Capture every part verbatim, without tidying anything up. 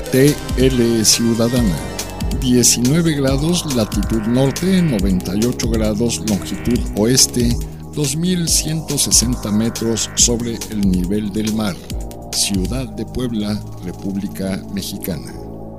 T L Ciudadana. diecinueve grados latitud norte, noventa y ocho grados longitud oeste, dos mil ciento sesenta metros sobre el nivel del mar. Ciudad de Puebla, República Mexicana.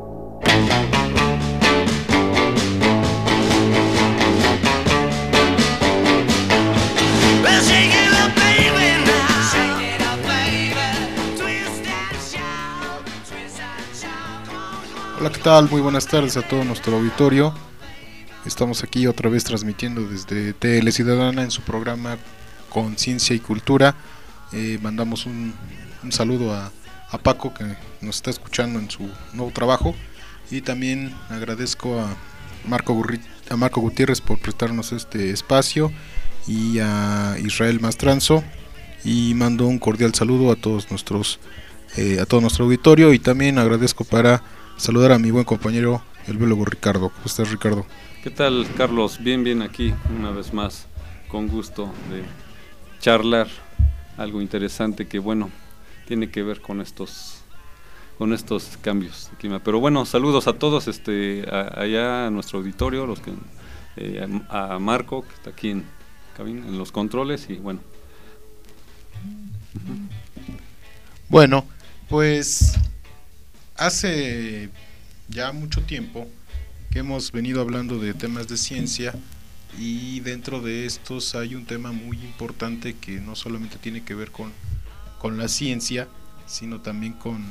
Hola, ¿qué tal? Muy buenas tardes a todo nuestro auditorio. Estamos aquí otra vez transmitiendo desde T L Ciudadana en su programa Conciencia y Cultura. Eh, mandamos un, un saludo a, a Paco, que nos está escuchando en su nuevo trabajo, y también agradezco a Marco, Gurri, a Marco Gutiérrez por prestarnos este espacio, y a Israel Mastranzo, y mando un cordial saludo a todos nuestros eh, a todo nuestro auditorio, y también agradezco para saludar a mi buen compañero, el biólogo Ricardo. ¿Cómo estás, Ricardo? ¿Qué tal, Carlos? Bien, bien aquí, una vez más, con gusto de charlar algo interesante que, bueno, tiene que ver con estos con estos cambios de clima. Pero bueno, saludos a todos, este a, allá a nuestro auditorio, los que eh, a, a Marco, que está aquí en cabina, en los controles, y bueno. Bueno, pues hace ya mucho tiempo que hemos venido hablando de temas de ciencia, y dentro de estos hay un tema muy importante que no solamente tiene que ver con, con la ciencia, sino también con,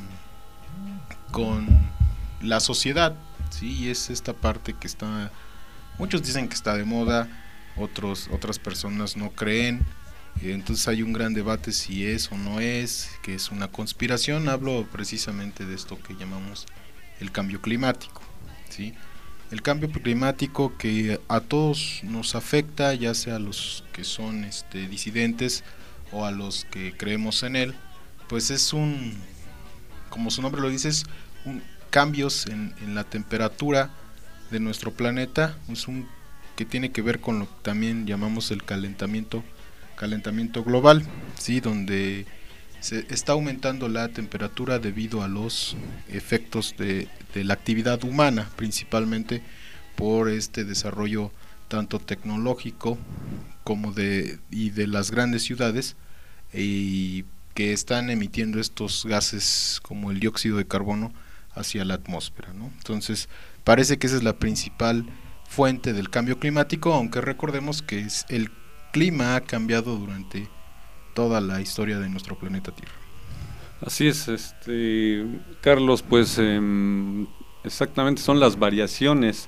con la sociedad, ¿sí? Y es esta parte que está, muchos dicen que está de moda, otros, otras personas no creen. Entonces hay un gran debate si es o no es, que es una conspiración. Hablo precisamente de esto que llamamos el cambio climático, ¿sí? El cambio climático que a todos nos afecta, ya sea a los que son este, disidentes o a los que creemos en él, pues es un, como su nombre lo dice, es un cambios en, en la temperatura de nuestro planeta, es un que tiene que ver con lo que también llamamos el calentamiento calentamiento global, sí, donde se está aumentando la temperatura debido a los efectos de, de la actividad humana, principalmente por este desarrollo tanto tecnológico como de y de las grandes ciudades, y que están emitiendo estos gases como el dióxido de carbono hacia la atmósfera, ¿no? Entonces parece que esa es la principal fuente del cambio climático, aunque recordemos que es el clima ha cambiado durante toda la historia de nuestro planeta Tierra. Así es, este Carlos, pues eh, exactamente son las variaciones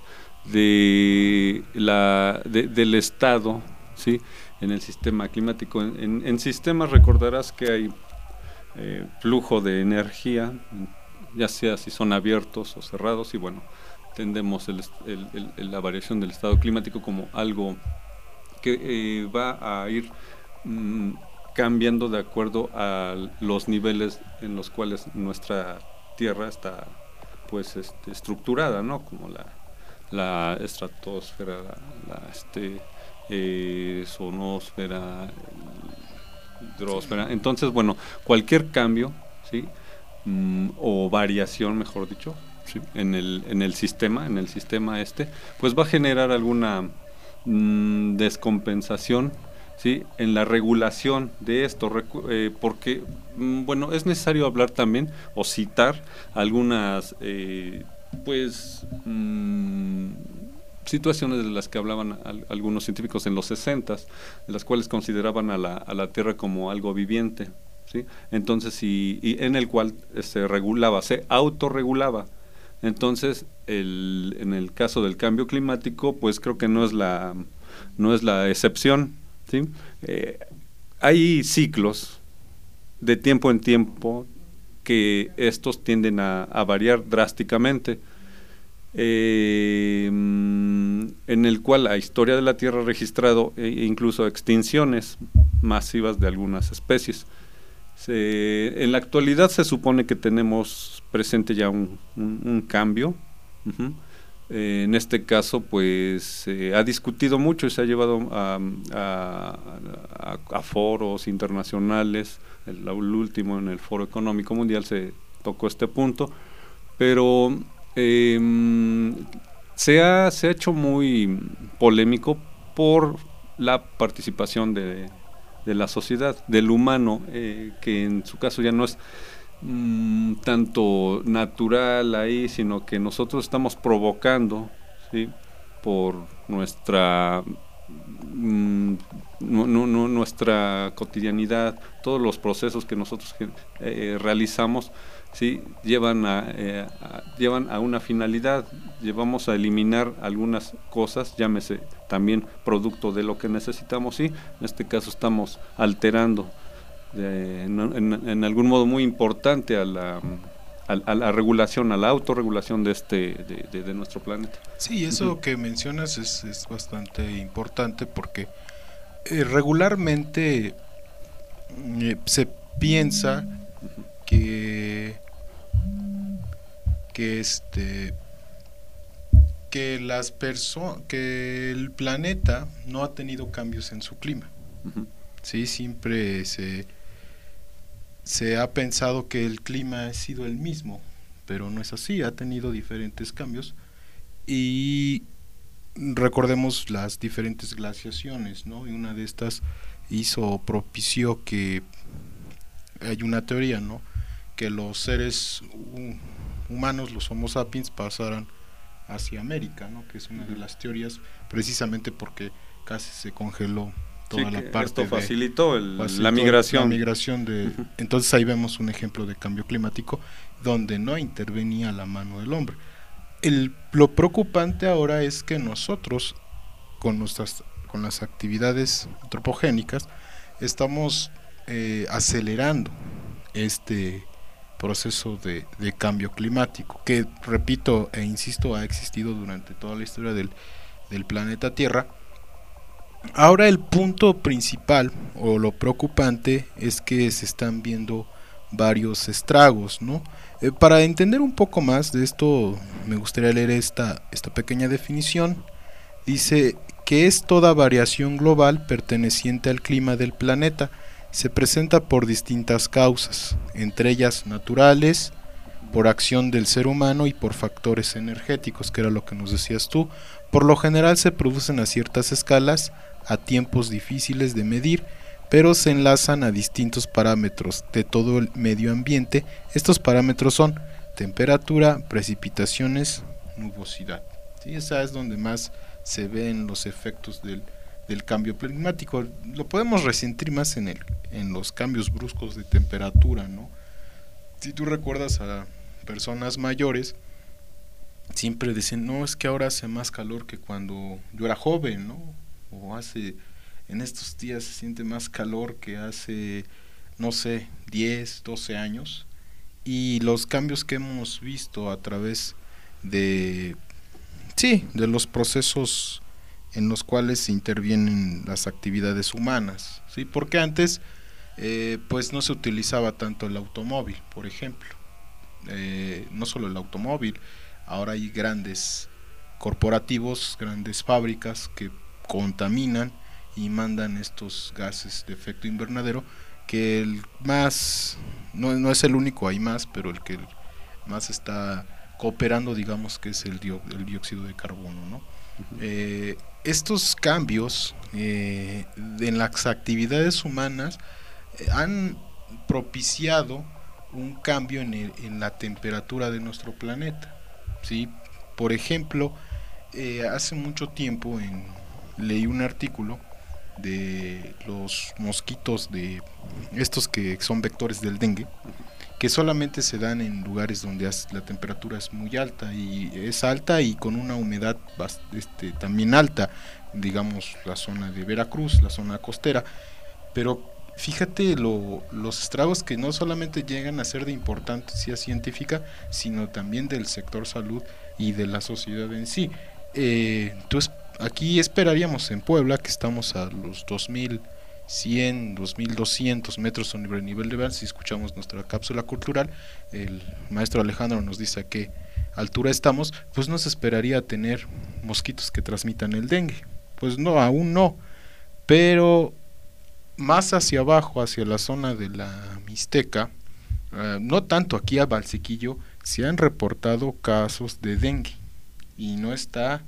de la de, del estado, sí, en el sistema climático. En, en, en sistemas recordarás que hay eh, flujo de energía, ya sea si son abiertos o cerrados, y bueno, entendemos el, el, el, la variación del estado climático como algo que eh, va a ir mm, cambiando de acuerdo a los niveles en los cuales nuestra Tierra está pues este, estructurada, ¿no? Como la, la estratosfera, la, la este, eh, zonosfera, hidrosfera. Entonces, bueno, cualquier cambio, ¿sí? Mm, o variación, mejor dicho, ¿sí? en el en el sistema, en el sistema este, pues va a generar alguna descompensación, ¿sí? En la regulación de esto, recu- eh, porque mm, bueno, es necesario hablar también o citar algunas eh, pues mm, situaciones de las que hablaban al, algunos científicos en los sesentas, de las cuales consideraban a la, a la Tierra como algo viviente, ¿sí? Entonces, y, y en el cual se regulaba, se autorregulaba. Entonces, el, en el caso del cambio climático, pues creo que no es la no es la excepción, ¿sí? Eh, hay ciclos de tiempo en tiempo que estos tienden a, a variar drásticamente, eh, en el cual la historia de la Tierra ha registrado eh, incluso extinciones masivas de algunas especies. Se, en la actualidad se supone que tenemos presente ya un, un, un cambio. Uh-huh. Eh, en este caso, pues se eh, ha discutido mucho y se ha llevado a, a, a, a foros internacionales. El, el último, en el Foro Económico Mundial, se tocó este punto, pero eh, se, ha, se ha hecho muy polémico por la participación de, de la sociedad, del humano, eh, que en su caso ya no es mmm, tanto natural ahí, sino que nosotros estamos provocando, ¿sí?, por nuestra mmm, no, no, no, nuestra cotidianidad, todos los procesos que nosotros eh, realizamos, ¿sí?, llevan a, eh, a, llevan a una finalidad, llevamos a eliminar algunas cosas, llámese también producto de lo que necesitamos, y en este caso estamos alterando de, en, en, en algún modo muy importante a la, a, a la regulación, a la autorregulación de este de, de, de nuestro planeta. Sí, eso uh-huh. que mencionas es, es bastante importante porque eh, regularmente eh, se piensa uh-huh. que que este que las personas que el planeta no ha tenido cambios en su clima. Uh-huh. Sí, siempre se se ha pensado que el clima ha sido el mismo, pero no es así, ha tenido diferentes cambios y recordemos las diferentes glaciaciones, ¿no? Y una de estas hizo propició que hay una teoría, ¿no?, que los seres humanos, los Homo sapiens, pasaran hacia América, ¿no?, que es una de las teorías, precisamente porque casi se congeló toda sí, la parte. Esto facilitó, de, el, facilitó la migración. La migración de, uh-huh. Entonces ahí vemos un ejemplo de cambio climático donde no intervenía la mano del hombre. El, lo preocupante ahora es que nosotros, con nuestras, con las actividades antropogénicas, estamos eh, acelerando este proceso de, de cambio climático, que repito e insisto ha existido durante toda la historia del, del planeta Tierra. Ahora el punto principal o lo preocupante es que se están viendo varios estragos, ¿no? Eh, para entender un poco más de esto me gustaría leer esta, esta pequeña definición. Dice que es toda variación global perteneciente al clima del planeta. Se presenta por distintas causas, entre ellas naturales, por acción del ser humano y por factores energéticos, que era lo que nos decías tú. Por lo general se producen a ciertas escalas, a tiempos difíciles de medir, pero se enlazan a distintos parámetros de todo el medio ambiente. Estos parámetros son temperatura, precipitaciones, nubosidad. ¿Sí? Esa es donde más se ven los efectos del, del cambio climático. Lo podemos resentir más en, el, en los cambios bruscos de temperatura, ¿no? Si tú recuerdas a personas mayores, siempre dicen, no, es que ahora hace más calor que cuando yo era joven, ¿no? O hace, en estos días se siente más calor que hace, no sé, diez, doce años. Y los cambios que hemos visto a través de, sí, de los procesos en los cuales intervienen las actividades humanas, ¿sí? Porque antes, eh, pues no se utilizaba tanto el automóvil, por ejemplo. Eh, no solo el automóvil, ahora hay grandes corporativos, grandes fábricas que contaminan y mandan estos gases de efecto invernadero, que el más, no, no es el único, hay más, pero el que más está cooperando, digamos, que es el, dio, el dióxido de carbono, ¿no? Uh-huh. Eh, estos cambios eh, en las actividades humanas eh, han propiciado un cambio en, el, en la temperatura de nuestro planeta, ¿sí? Por ejemplo, eh, hace mucho tiempo en, leí un artículo de los mosquitos, de estos que son vectores del dengue, que solamente se dan en lugares donde la temperatura es muy alta, y es alta y con una humedad este, también alta, digamos la zona de Veracruz, la zona costera. Pero fíjate lo, los estragos que no solamente llegan a ser de importancia científica, sino también del sector salud y de la sociedad en sí. Eh, entonces aquí esperaríamos en Puebla, que estamos a los dos mil cien, dos mil doscientos metros sobre el nivel de mar. Si escuchamos nuestra cápsula cultural, el maestro Alejandro nos dice a qué altura estamos, pues nos esperaría tener mosquitos que transmitan el dengue. Pues no, aún no, pero más hacia abajo, hacia la zona de la Mixteca, uh, no tanto aquí a Valsequillo, se han reportado casos de dengue y no está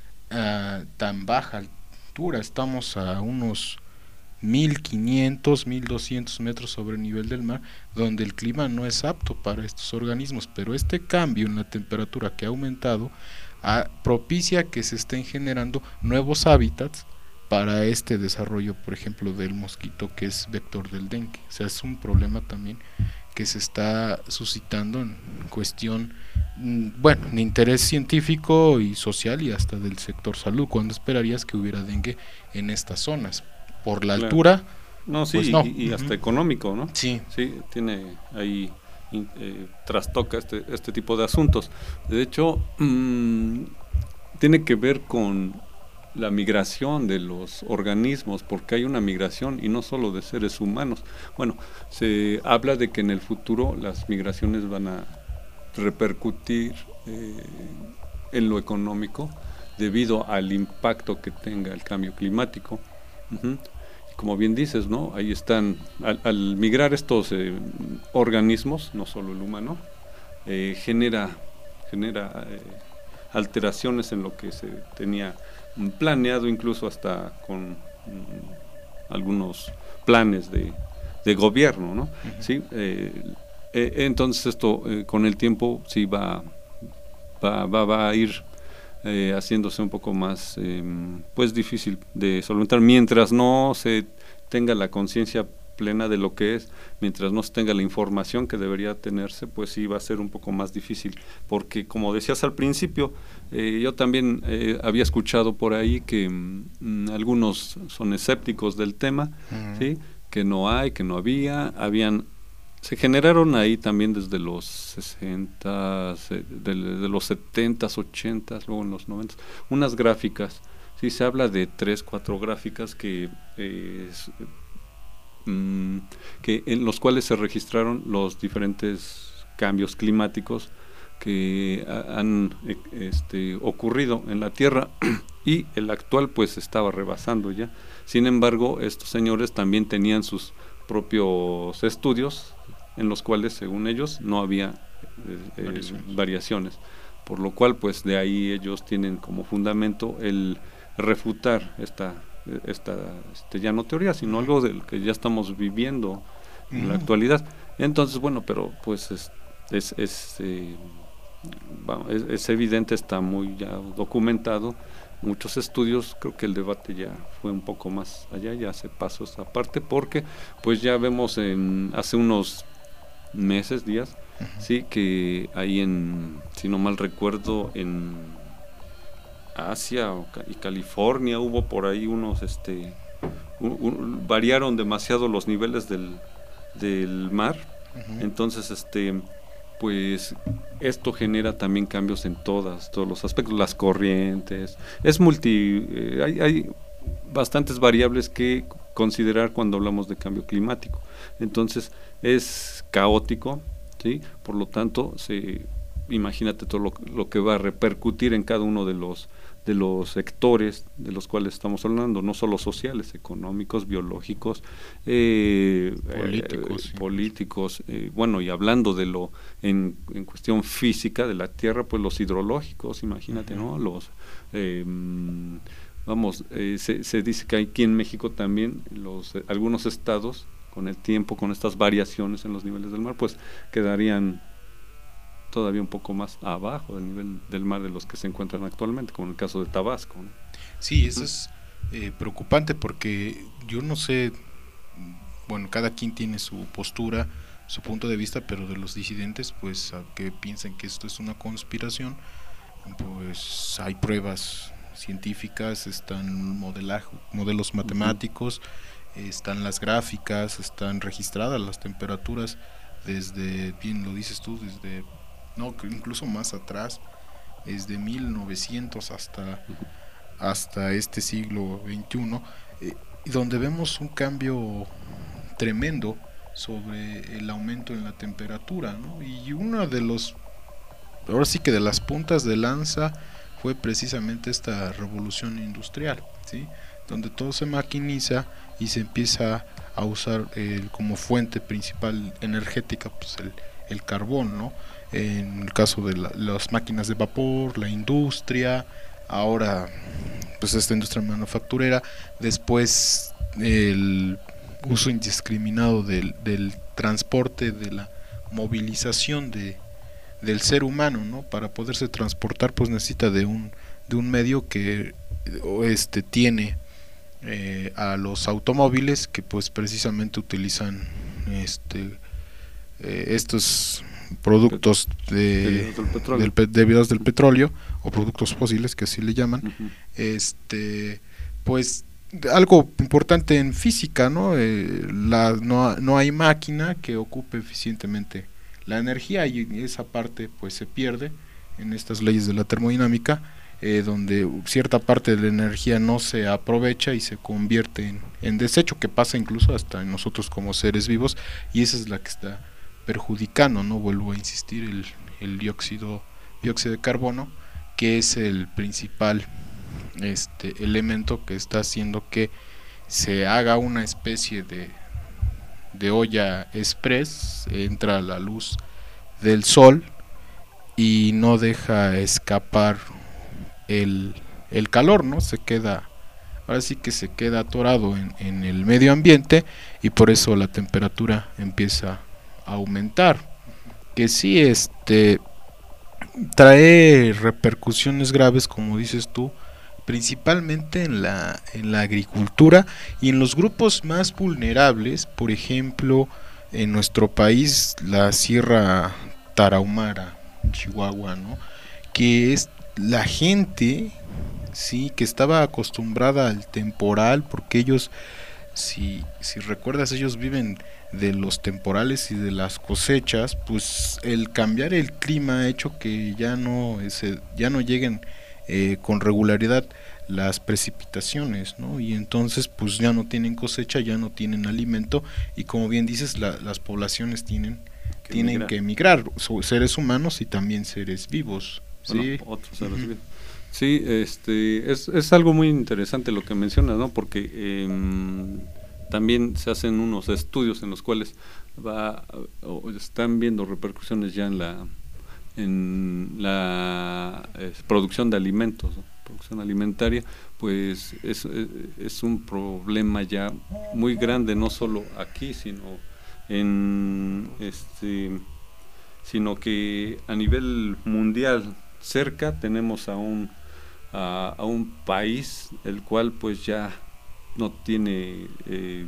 uh, tan baja altura, estamos a unos mil quinientos, mil doscientos metros sobre el nivel del mar, donde el clima no es apto para estos organismos, pero este cambio en la temperatura que ha aumentado a, propicia que se estén generando nuevos hábitats para este desarrollo, por ejemplo, del mosquito que es vector del dengue. O sea, es un problema también que se está suscitando en cuestión, bueno, de interés científico y social y hasta del sector salud. ¿Cuándo esperarías que hubiera dengue en estas zonas? Por la claro. altura, no, sí, pues no. y, y hasta uh-huh. económico, ¿no? Sí. Sí, tiene ahí, eh, trastoca este, este tipo de asuntos. De hecho, mmm, tiene que ver con la migración de los organismos, porque hay una migración y no solo de seres humanos. Bueno, se habla de que en el futuro las migraciones van a repercutir eh, en lo económico debido al impacto que tenga el cambio climático. Uh-huh. Como bien dices, ¿no? Ahí están, al, al migrar estos eh, organismos, no solo el humano, eh, genera, genera eh, alteraciones en lo que se tenía planeado, incluso hasta con mm, algunos planes de, de gobierno, ¿no? Uh-huh. ¿Sí? Eh, eh, entonces esto eh, con el tiempo sí va, va, va, va a ir Eh, haciéndose un poco más eh, pues difícil de solventar mientras no se tenga la conciencia plena de lo que es, mientras no se tenga la información que debería tenerse, pues sí va a ser un poco más difícil, porque como decías al principio, eh, yo también eh, había escuchado por ahí que mm, algunos son escépticos del tema, uh-huh. ¿sí? Que no hay, que no había, habían se generaron ahí también desde los sesenta, de, de los setenta, ochenta, luego en los noventa, unas gráficas. Sí, se habla de tres, cuatro gráficas que, eh, mm, que en los cuales se registraron los diferentes cambios climáticos que ha, han este, ocurrido en la Tierra y el actual pues estaba rebasando ya. Sin embargo, estos señores también tenían sus propios estudios en los cuales según ellos no había eh, variaciones. Eh, variaciones, por lo cual pues de ahí ellos tienen como fundamento el refutar esta esta este, ya no teoría, sino algo del que ya estamos viviendo uh-huh. en la actualidad. Entonces bueno, pero pues es es es, eh, es, es evidente, está muy ya documentado, muchos estudios, creo que el debate ya fue un poco más allá, ya se pasó esa parte, porque pues ya vemos en hace unos meses, días, uh-huh. sí, que ahí en, si no mal recuerdo, en Asia y California hubo por ahí unos, este, un, un, variaron demasiado los niveles del, del mar, uh-huh. entonces, este, pues esto genera también cambios en todas, todos los aspectos, las corrientes, es multi, eh, hay, hay bastantes variables que considerar cuando hablamos de cambio climático. Entonces es caótico, ¿sí? Por lo tanto, se, imagínate todo lo, lo que va a repercutir en cada uno de los de los sectores de los cuales estamos hablando, no solo sociales, económicos, biológicos, eh, políticos, eh, sí. políticos eh, bueno, y hablando de lo en, en cuestión física de la tierra, pues los hidrológicos, imagínate, uh-huh. ¿no? Los eh, vamos, eh, se, se dice que aquí en México también los eh, algunos estados con el tiempo, con estas variaciones en los niveles del mar, pues quedarían todavía un poco más abajo del nivel del mar de los que se encuentran actualmente, como en el caso de Tabasco, ¿no? Sí, eso es eh, preocupante porque yo no sé, bueno, cada quien tiene su postura, su punto de vista, pero de los disidentes, pues a que piensan que esto es una conspiración, pues hay pruebas científicas, están modelaje, modelos matemáticos, uh-huh. están las gráficas, están registradas las temperaturas desde, bien lo dices tú, desde no, incluso más atrás, desde mil novecientos hasta, hasta este siglo veintiuno, eh, donde vemos un cambio tremendo sobre el aumento en la temperatura, ¿no? Y una de los, ahora sí que de las puntas de lanza fue precisamente esta revolución industrial, ¿sí? Donde todo se maquiniza y se empieza a usar eh, como fuente principal energética pues el, el carbón, ¿no? En el caso de la, las máquinas de vapor, la industria, ahora pues esta industria manufacturera, después el uso indiscriminado del, del transporte, de la movilización de, del ser humano, ¿no? Para poderse transportar pues necesita de un, de un medio que este tiene eh, a los automóviles que pues precisamente utilizan este eh, estos productos de, del petróleo. del, derivados del petróleo o productos fósiles que así le llaman. Uh-huh. Este pues algo importante en física, ¿no? Eh, la, no no hay máquina que ocupe eficientemente la energía y esa parte pues se pierde en estas leyes de la termodinámica, eh, donde cierta parte de la energía no se aprovecha y se convierte en, en desecho, que pasa incluso hasta en nosotros como seres vivos, y esa es la que está perjudicando, no vuelvo a insistir, el, el dióxido dióxido de carbono, que es el principal este elemento que está haciendo que se haga una especie de de olla express, entra la luz del sol y no deja escapar el, el calor, ¿no? Se queda, ahora sí que se queda atorado en, en el medio ambiente y por eso la temperatura empieza a aumentar, que sí este trae repercusiones graves, como dices tú, principalmente en la en la agricultura y en los grupos más vulnerables, por ejemplo, en nuestro país la Sierra Tarahumara, Chihuahua, ¿no? Que es la gente, sí, que estaba acostumbrada al temporal, porque ellos, si si recuerdas, ellos viven de los temporales y de las cosechas, pues el cambiar el clima ha hecho que ya no ese, ya no lleguen eh, con regularidad las precipitaciones, ¿no? Y entonces pues ya no tienen cosecha, ya no tienen alimento y como bien dices, la, las poblaciones tienen que tienen migrar. que emigrar, seres humanos y también seres vivos, bueno, ¿sí? Otros seres vivos. Uh-huh. Sí, este es, es algo muy interesante lo que mencionas, ¿no? Porque eh, también se hacen unos estudios en los cuales va o están viendo repercusiones ya en la en la eh, producción de alimentos, ¿no? Producción alimentaria, pues es, es, es un problema ya muy grande, no solo aquí, sino en este sino que a nivel mundial. Cerca tenemos a un a, a un país el cual pues ya no tiene eh,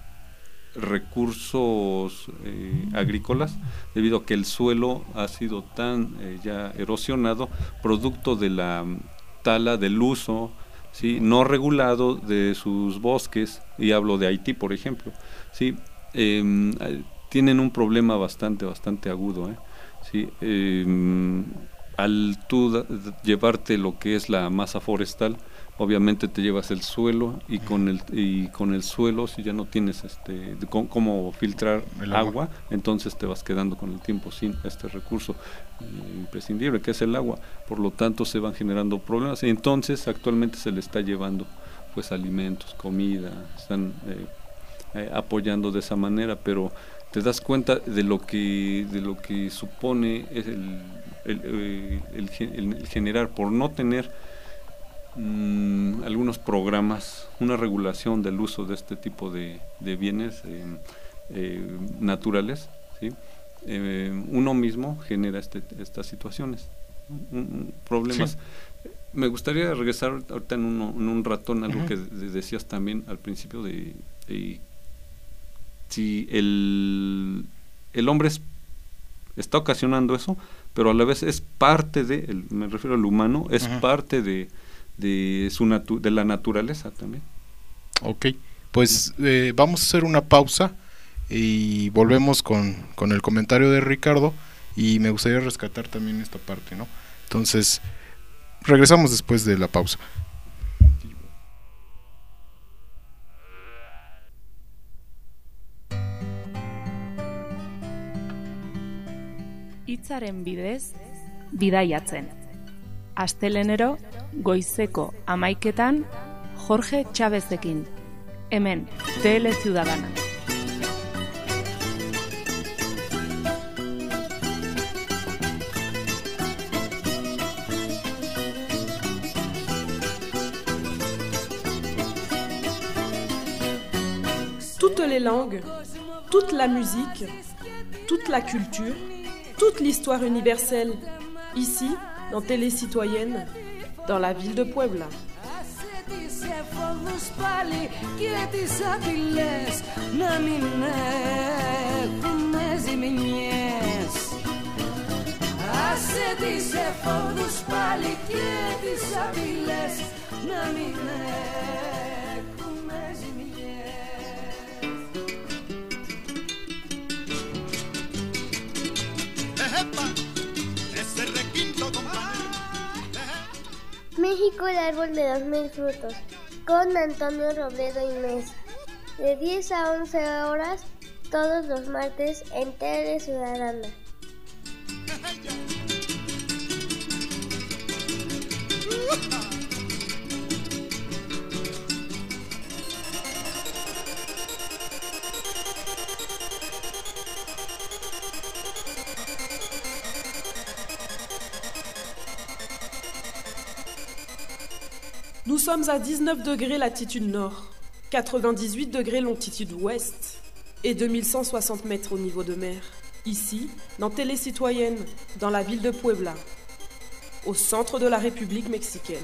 recursos eh, agrícolas debido a que el suelo ha sido tan eh, ya erosionado producto de la tala, del uso, ¿sí?, no regulado de sus bosques, y hablo de Haití por ejemplo, ¿sí? Eh, tienen un problema bastante bastante agudo, ¿eh? ¿Sí? Eh, al tú da, llevarte lo que es la masa forestal, obviamente te llevas el suelo y con el y con el suelo, si ya no tienes este cómo filtrar el agua, agua, entonces te vas quedando con el tiempo sin este recurso eh, imprescindible que es el agua. Por lo tanto se van generando problemas y entonces actualmente se le está llevando pues alimentos, comida, están eh, eh, apoyando de esa manera, pero te das cuenta de lo que de lo que supone el el, el, el, el generar por no tener mmm, algunos programas, una regulación del uso de este tipo de, de bienes eh, eh, naturales, ¿sí? Eh, uno mismo genera este, estas situaciones, un, un, problemas. Sí. Me gustaría regresar ahorita en, uno, en un ratón algo uh-huh. que de, decías también al principio de, de si el, el hombre es, está ocasionando eso, pero a la vez es parte de, el, me refiero al humano, es uh-huh. parte de, de, su natu- de la naturaleza también. Ok, pues eh, vamos a hacer una pausa y volvemos con, con el comentario de Ricardo y me gustaría rescatar también esta parte, ¿no? Entonces, regresamos después de la pausa. Hitzaren bidez, bidaiatzen. Astelenero, goizeko hamaiketan, Jorge Txabezekin. hemen, Tele Ciudadana. Toutes les langues, toute la musique, toute la culture, toute l'histoire universelle, ici, dans Télé Citoyenne, dans la ville de Puebla. México, el árbol de los mil frutos, con Antonio Robledo y Mesa, de diez a once horas, todos los martes en Tele Ciudadana. Nous sommes à dix-neuf degrés latitude nord, quatre-vingt-dix-huit degrés longitude ouest et deux mille cent soixante mètres au niveau de mer. Ici, dans Télé Citoyenne, dans la ville de Puebla, au centre de la République mexicaine.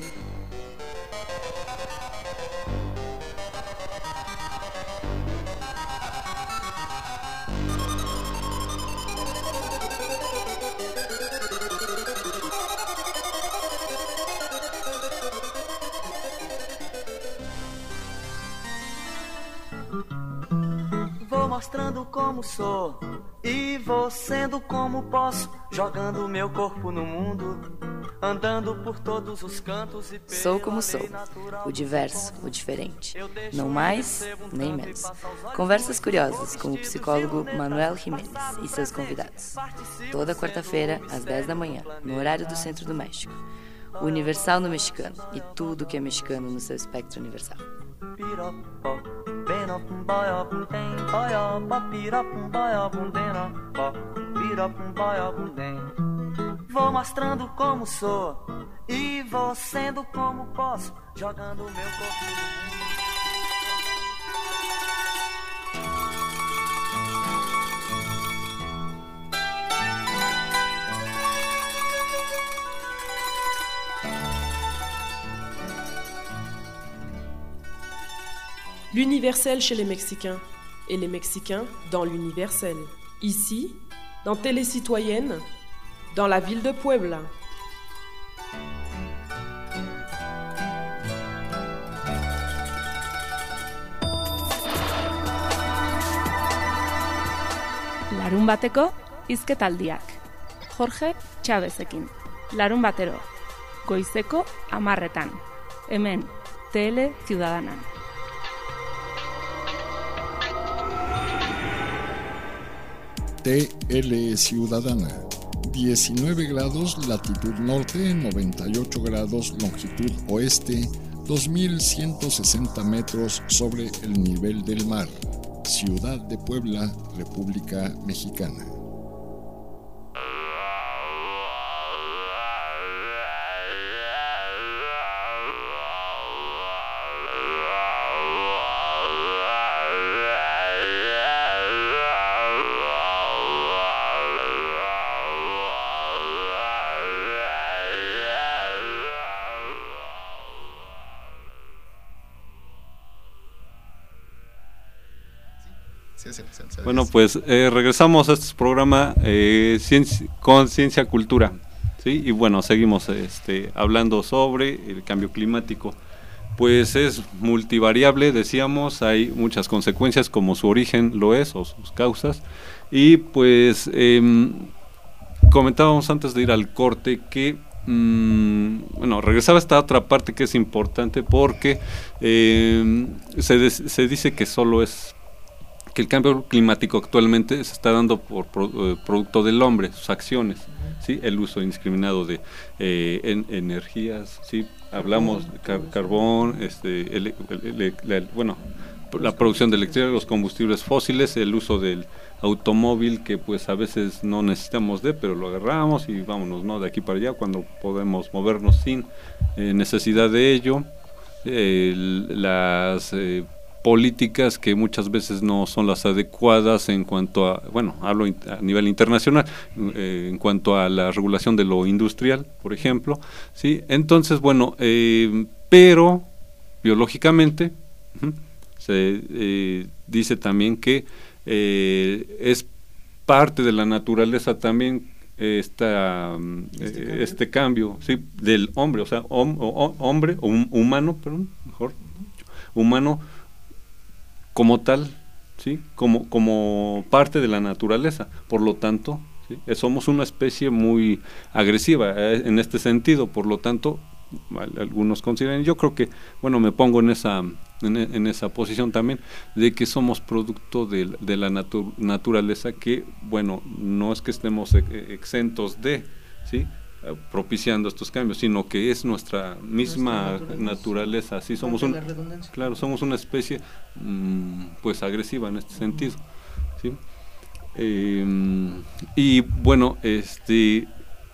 Vou mostrando como sou e vou sendo como posso, jogando meu corpo no mundo, andando por todos os cantos e Sou como sou, o diverso, o diferente, não mais nem menos. Conversas curiosas com o psicólogo Manuel Jiménez e seus convidados. Toda quarta-feira, às dez da manhã, no horário do Centro do México. O Universal no mexicano e tudo que é mexicano no seu espectro universal. Vou mostrando como sou e vou sendo como posso, jogando meu corpo no mundo. L'universel chez les Mexicains et les Mexicains dans l'universel. Ici, dans Télé Citoyenne, dans la ville de Puebla. Larun bateko hizketaldiak. Jorge Chavezekin. Larun batero. Goizeko hamarretan. Hemen, Tele Ciudadana. T L Ciudadana, diecinueve grados latitud norte, noventa y ocho grados longitud oeste, dos mil ciento sesenta metros sobre el nivel del mar. Ciudad de Puebla, República Mexicana. Bueno, pues eh, regresamos a este programa eh, ciencia, con Ciencia Cultura, ¿sí? Y bueno, seguimos este, hablando sobre el cambio climático. Pues es multivariable, decíamos, hay muchas consecuencias como su origen lo es o sus causas. Y pues eh, comentábamos antes de ir al corte que, mmm, bueno, regresaba esta otra parte que es importante porque eh, se, des, se dice que solo es que el cambio climático actualmente se está dando por pro, eh, producto del hombre, sus acciones, ¿sí? El uso indiscriminado de eh, en, energías, ¿sí? Hablamos de car carbón, este, el, el, el, el, el, bueno, la producción de electricidad, los combustibles fósiles, el uso del automóvil, que pues a veces no necesitamos de, pero lo agarramos y vámonos, ¿no?, de aquí para allá, cuando podemos movernos sin eh, necesidad de ello. Eh, las eh, políticas que muchas veces no son las adecuadas en cuanto a, bueno, hablo a nivel internacional, eh, en cuanto a la regulación de lo industrial, por ejemplo, ¿sí? Entonces, bueno, eh, pero biológicamente uh-huh, se eh, dice también que eh, es parte de la naturaleza también esta, este, eh, cambio. este cambio, ¿sí?, del hombre, o sea, hom, o, hombre, o un, humano, perdón, mejor, humano como tal, ¿sí?, como, como parte de la naturaleza. Por lo tanto, ¿sí?, somos una especie muy agresiva eh, en este sentido. Por lo tanto, algunos consideran, yo creo que, bueno, me pongo en esa en, en esa posición también, de que somos producto de, de la natu naturaleza, que, bueno, no es que estemos exentos de, ¿sí?, propiciando estos cambios, sino que es nuestra misma nuestra naturaleza, naturaleza, sí, somos un, claro, somos una especie mmm, pues agresiva en este sentido, ¿sí? Eh, y bueno, este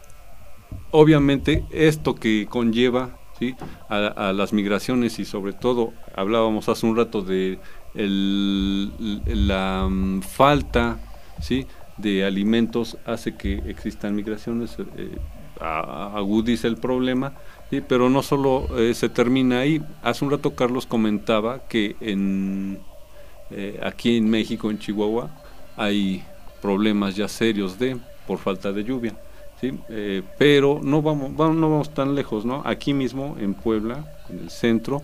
obviamente esto que conlleva, ¿sí?, a, a las migraciones, y sobre todo hablábamos hace un rato de el, la um, falta, ¿sí?, de alimentos, hace que existan migraciones, eh, agudiza el problema, ¿sí?, pero no solo eh, se termina ahí. Hace un rato Carlos comentaba que en eh, aquí en México, en Chihuahua, hay problemas ya serios de por falta de lluvia, ¿sí? Eh, pero no vamos, vamos no vamos tan lejos, ¿no? Aquí mismo en Puebla, en el centro,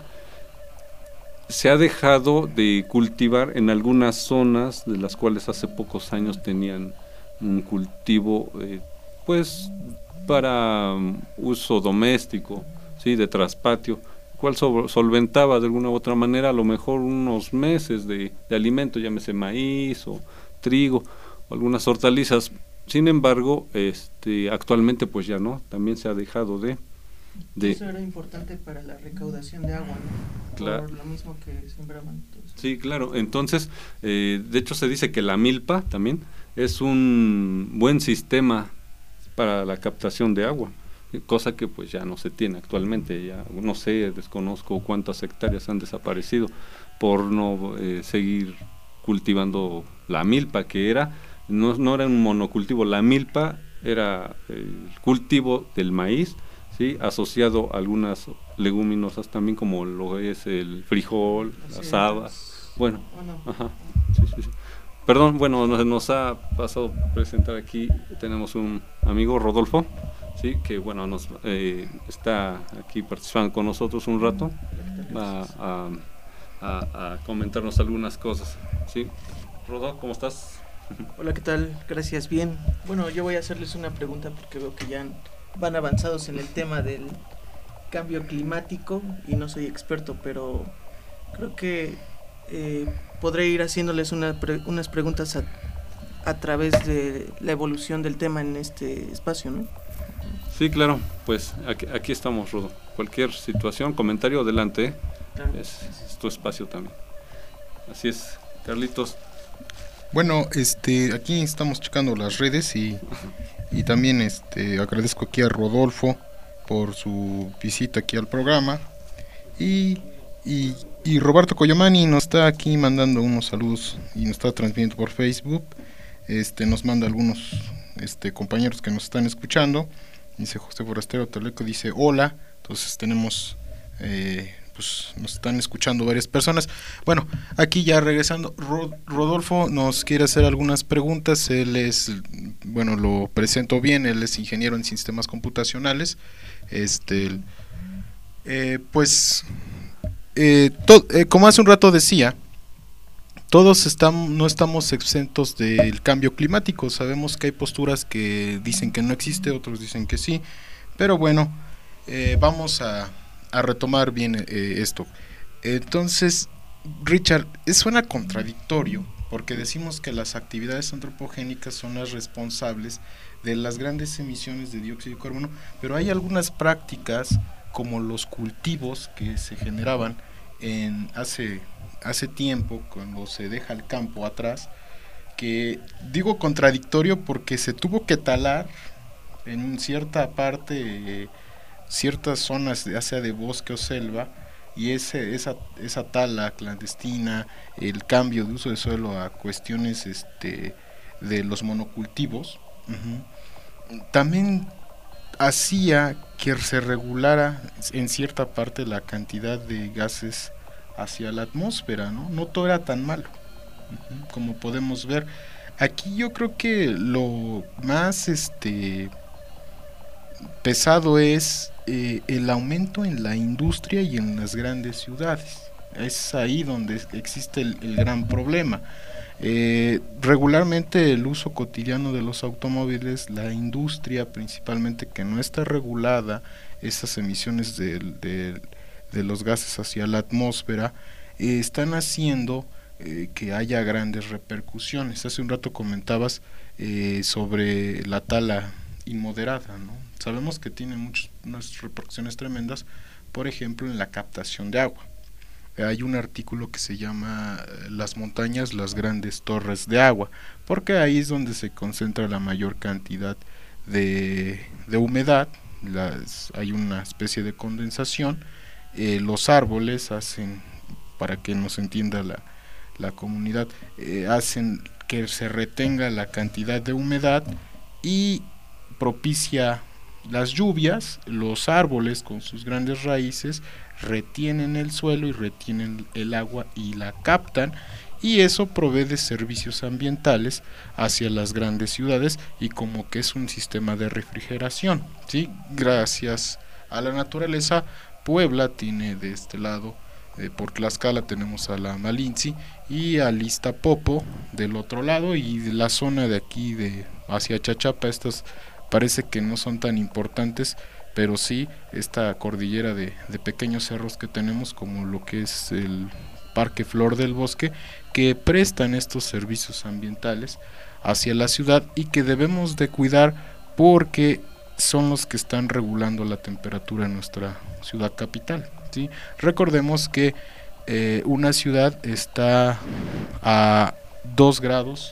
se ha dejado de cultivar en algunas zonas, de las cuales hace pocos años tenían un cultivo eh, pues para um, uso doméstico, ¿sí?, de traspatio, cual so solventaba de alguna u otra manera a lo mejor unos meses de, de alimento, llámese maíz o trigo o algunas hortalizas. Sin embargo, este actualmente pues ya no, también se ha dejado de, de eso era importante para la recaudación de agua, ¿no? Claro. Por lo mismo que sembraban. Entonces. Sí, claro. Entonces, eh, de hecho se dice que la milpa también es un buen sistema para la captación de agua, cosa que pues ya no se tiene actualmente. Ya no sé, desconozco cuántas hectáreas han desaparecido por no eh, seguir cultivando la milpa, que era no, no era un monocultivo. La milpa era el cultivo del maíz, ¿sí?, asociado a algunas leguminosas también, como lo es el frijol, las habas. Bueno, ajá, sí, sí, sí. Perdón, bueno, nos, nos ha pasado presentar aquí, tenemos un amigo, Rodolfo, sí, que bueno, nos eh, está aquí participando con nosotros un rato, va a, a, a comentarnos algunas cosas, ¿sí? Rodolfo, ¿cómo estás? Hola, ¿qué tal? Gracias, bien. Bueno, yo voy a hacerles una pregunta porque veo que ya van avanzados en el tema del cambio climático y no soy experto, pero creo que eh, podré ir haciéndoles una pre unas preguntas a, a través de la evolución del tema en este espacio, ¿no? Sí, claro, pues aquí, aquí estamos, Rodo. Cualquier situación, comentario, adelante, ¿eh? Claro. es, es tu espacio también. Así es, Carlitos. Bueno, este, aquí estamos checando las redes y, y también este, agradezco aquí a Rodolfo por su visita aquí al programa, y, y, y Roberto Coyomani nos está aquí mandando unos saludos y nos está transmitiendo por Facebook. Este, nos manda algunos este, compañeros que nos están escuchando. Dice José Forastero Toleco, dice hola. Entonces tenemos eh, pues nos están escuchando varias personas. Bueno, aquí ya regresando, Rod Rodolfo nos quiere hacer algunas preguntas. Él es, bueno, lo presento bien, él es ingeniero en sistemas computacionales. Este, eh, pues, eh, eh, como hace un rato decía, todos estamos, no estamos exentos del cambio climático. Sabemos que hay posturas que dicen que no existe, otros dicen que sí, pero bueno, eh, vamos a, a retomar bien eh, esto. Entonces, Richard, suena contradictorio porque decimos que las actividades antropogénicas son las responsables de las grandes emisiones de dióxido de carbono, pero hay algunas prácticas como los cultivos que se generaban en hace, hace tiempo, cuando se deja el campo atrás, que digo contradictorio porque se tuvo que talar en cierta parte, eh, ciertas zonas, ya sea de bosque o selva, y ese, esa, esa tala clandestina, el cambio de uso de suelo a cuestiones este, de los monocultivos, uh-huh, también hacía que se regulara en cierta parte la cantidad de gases hacia la atmósfera, ¿no? No todo era tan malo, uh-huh, como podemos ver. Aquí yo creo que lo más este pesado es eh, el aumento en la industria y en las grandes ciudades. Es ahí donde existe el, el gran problema. Eh, regularmente el uso cotidiano de los automóviles, la industria principalmente que no está regulada, esas emisiones de, de, de los gases hacia la atmósfera, eh, están haciendo eh, que haya grandes repercusiones. Hace un rato comentabas eh, sobre la tala inmoderada, ¿no? Sabemos que tiene muchas, unas repercusiones tremendas, por ejemplo en la captación de agua. Hay un artículo que se llama Las montañas, las grandes torres de agua, porque ahí es donde se concentra la mayor cantidad de, de humedad, las, hay una especie de condensación, eh, los árboles hacen, para que nos entienda la, la comunidad, eh, hacen que se retenga la cantidad de humedad y propicia las lluvias. Los árboles con sus grandes raíces retienen el suelo y retienen el agua y la captan, y eso provee de servicios ambientales hacia las grandes ciudades y como que es un sistema de refrigeración, ¿sí? Gracias a la naturaleza, Puebla tiene de este lado, eh, por Tlaxcala tenemos a la Malinzi y a Iztapopo del otro lado, y de la zona de aquí de hacia Chachapa, estas parece que no son tan importantes, pero sí esta cordillera de, de pequeños cerros que tenemos, como lo que es el Parque Flor del Bosque, que prestan estos servicios ambientales hacia la ciudad y que debemos de cuidar porque son los que están regulando la temperatura en nuestra ciudad capital, ¿sí? Recordemos que eh, una ciudad está a dos grados,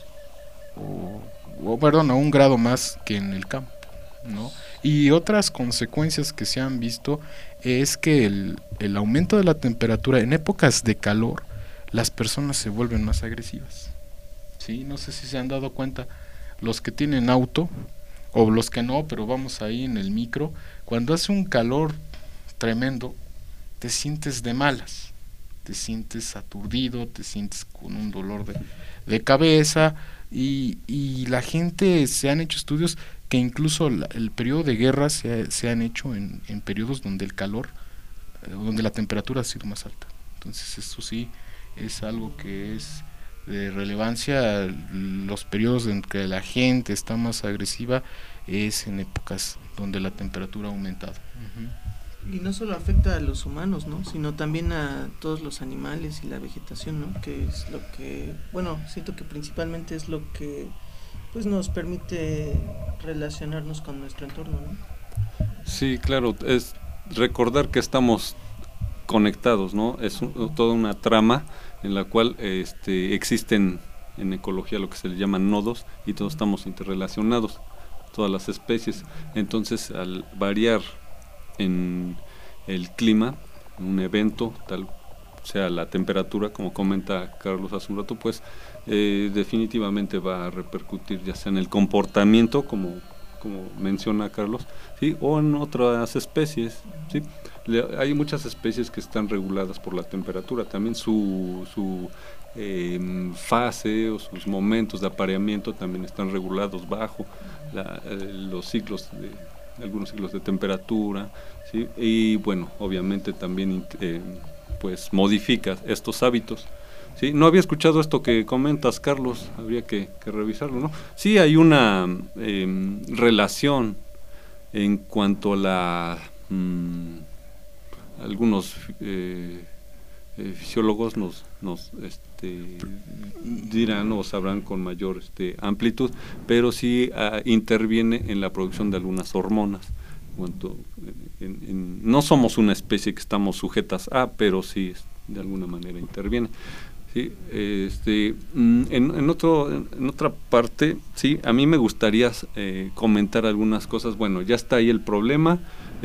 o, o perdón, a un grado más que en el campo, ¿no? Y otras consecuencias que se han visto es que el, el aumento de la temperatura en épocas de calor, las personas se vuelven más agresivas, ¿sí? No sé si se han dado cuenta, los que tienen auto o los que no, pero vamos ahí en el micro, cuando hace un calor tremendo, te sientes de malas, te sientes aturdido, te sientes con un dolor de, de cabeza, y, y la gente, se han hecho estudios que incluso la, el periodo de guerra se, se han hecho en, en periodos donde el calor, eh, donde la temperatura ha sido más alta. Entonces eso sí es algo que es de relevancia. Los periodos en que la gente está más agresiva es en épocas donde la temperatura ha aumentado. Uh-huh. Y no solo afecta a los humanos, ¿no? Sino también a todos los animales y la vegetación, ¿no? Que es lo que, bueno, siento que principalmente es lo que pues nos permite relacionarnos con nuestro entorno, ¿no? Sí, claro, es recordar que estamos conectados, ¿no? Es un, toda una trama en la cual este, existen en ecología lo que se le llaman nodos, y todos estamos interrelacionados, todas las especies. Entonces, al variar en el clima, en un evento, tal sea la temperatura, como comenta Carlos hace un rato, pues eh, definitivamente va a repercutir ya sea en el comportamiento, como como menciona Carlos, sí, o en otras especies, sí. Le, hay muchas especies que están reguladas por la temperatura, también su su eh, fase o sus momentos de apareamiento también están regulados bajo la, eh, los ciclos de algunos ciclos de temperatura, sí, y bueno, obviamente también eh, pues modifica estos hábitos. Sí, no había escuchado esto que comentas, Carlos, habría que, que revisarlo, ¿no? Sí, hay una eh, relación en cuanto a la mmm, algunos eh, eh, fisiólogos nos nos este, dirán o sabrán con mayor este, amplitud, pero sí uh, interviene en la producción de algunas hormonas. En, en, no somos una especie que estamos sujetas a, pero sí de alguna manera interviene. Sí, este, en, en, otro, en otra parte, sí, a mí me gustaría eh, comentar algunas cosas. Bueno, ya está ahí el problema,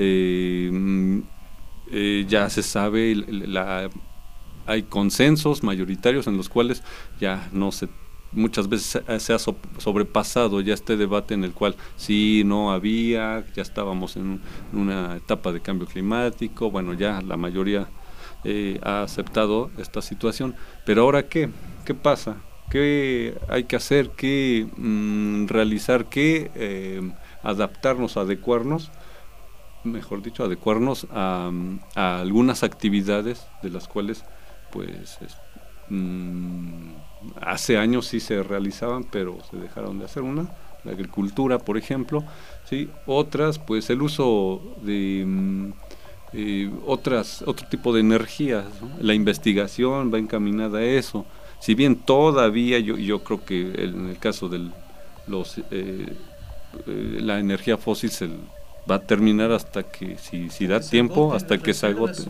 eh, eh, ya se sabe, la, hay consensos mayoritarios en los cuales ya no se, muchas veces se ha sobrepasado ya este debate en el cual sí, no había, ya estábamos en una etapa de cambio climático, bueno, ya la mayoría Eh, ha aceptado esta situación, pero ahora qué, qué pasa, qué hay que hacer, qué mmm, realizar, qué eh, adaptarnos, adecuarnos, mejor dicho, adecuarnos a, a algunas actividades de las cuales pues es, mmm, hace años sí se realizaban, pero se dejaron de hacer. Una, la agricultura, por ejemplo, sí, otras pues el uso de mmm, Eh, otras otro tipo de energías, ¿no? La investigación va encaminada a eso, si bien todavía yo yo creo que el, en el caso de los eh, eh, la energía fósil se va a terminar hasta que si si da tiempo, hasta que se agote.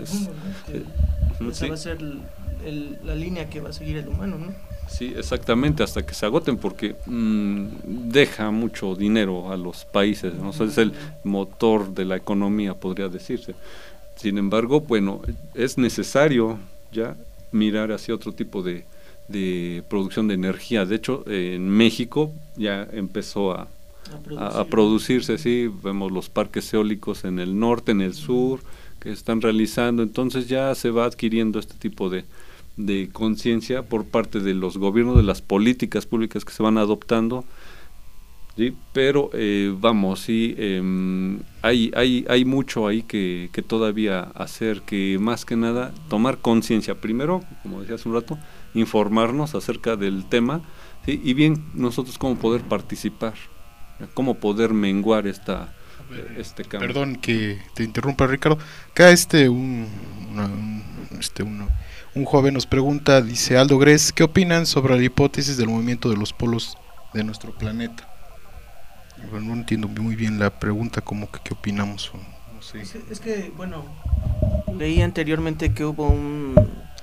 Esa va a ser el, el, la línea que va a seguir el humano, ¿no? Sí, exactamente, hasta que se agoten, porque mmm, deja mucho dinero a los países, ¿no? O sea, es el motor de la economía, podría decirse. Sin embargo, bueno, es necesario ya mirar hacia otro tipo de, de producción de energía. De hecho, eh, en México ya empezó a, a, a producirse, sí, vemos los parques eólicos en el norte, en el sur, que están realizando, entonces ya se va adquiriendo este tipo de de conciencia por parte de los gobiernos, de las políticas públicas que se van adoptando, ¿sí? Pero eh, vamos, sí, eh, hay, hay, hay mucho ahí que, que todavía hacer, que más que nada tomar conciencia, primero, como decía hace un rato, informarnos acerca del tema, ¿sí? Y bien nosotros cómo poder participar, cómo poder menguar esta, este cambio. Perdón que te interrumpa, Ricardo, acá este un, una, un este uno Un joven nos pregunta, dice Aldo Gres, ¿qué opinan sobre la hipótesis del movimiento de los polos de nuestro planeta? Bueno, no entiendo muy bien la pregunta, como que qué opinamos. No sé. Es, es que, bueno, leí anteriormente que hubo un,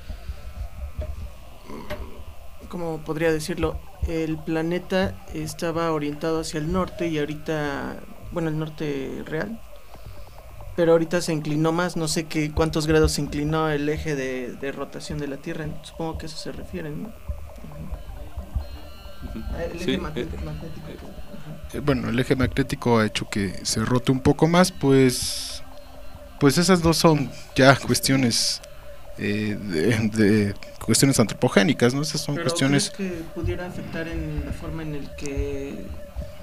¿cómo podría decirlo? El planeta estaba orientado hacia el norte y ahorita, bueno, el norte real, pero ahorita se inclinó más, no sé qué cuántos grados se inclinó el eje de, de rotación de la Tierra, supongo que a eso se refieren, ¿no? Uh-huh. El eje sí, magnético, eh, magnético. Eh, bueno, el eje magnético ha hecho que se rote un poco más, pues pues esas dos son ya cuestiones eh, de, de cuestiones antropogénicas, ¿no? Esas son pero cuestiones ¿crees que pudiera afectar en la forma en el que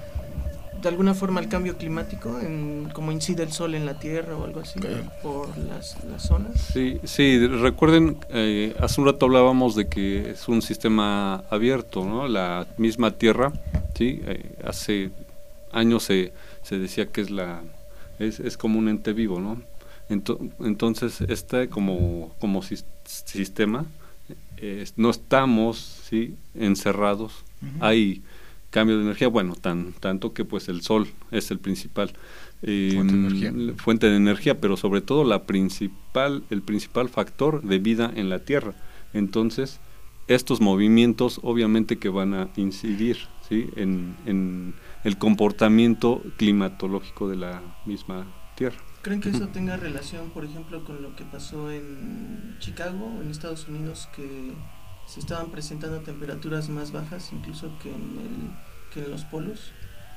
de alguna forma el cambio climático, en cómo incide el sol en la Tierra o algo así, eh. por las, las zonas? Sí, sí, recuerden, eh, hace un rato hablábamos de que es un sistema abierto, ¿no? La misma Tierra, sí, eh, hace años se, se decía que es la es, es como un ente vivo, ¿no? Ento, entonces este como como si, sistema eh, no estamos, sí, encerrados, uh-huh. Hay cambio de energía, bueno, tan, tanto que pues el sol es el principal eh, fuente, de energía. fuente de energía, pero sobre todo la principal, el principal factor de vida en la Tierra. Entonces, estos movimientos obviamente que van a incidir, ¿sí? en, en el comportamiento climatológico de la misma Tierra. ¿Creen que eso tenga relación, por ejemplo, con lo que pasó en Chicago, en Estados Unidos, que se estaban presentando temperaturas más bajas incluso que en el que en los polos?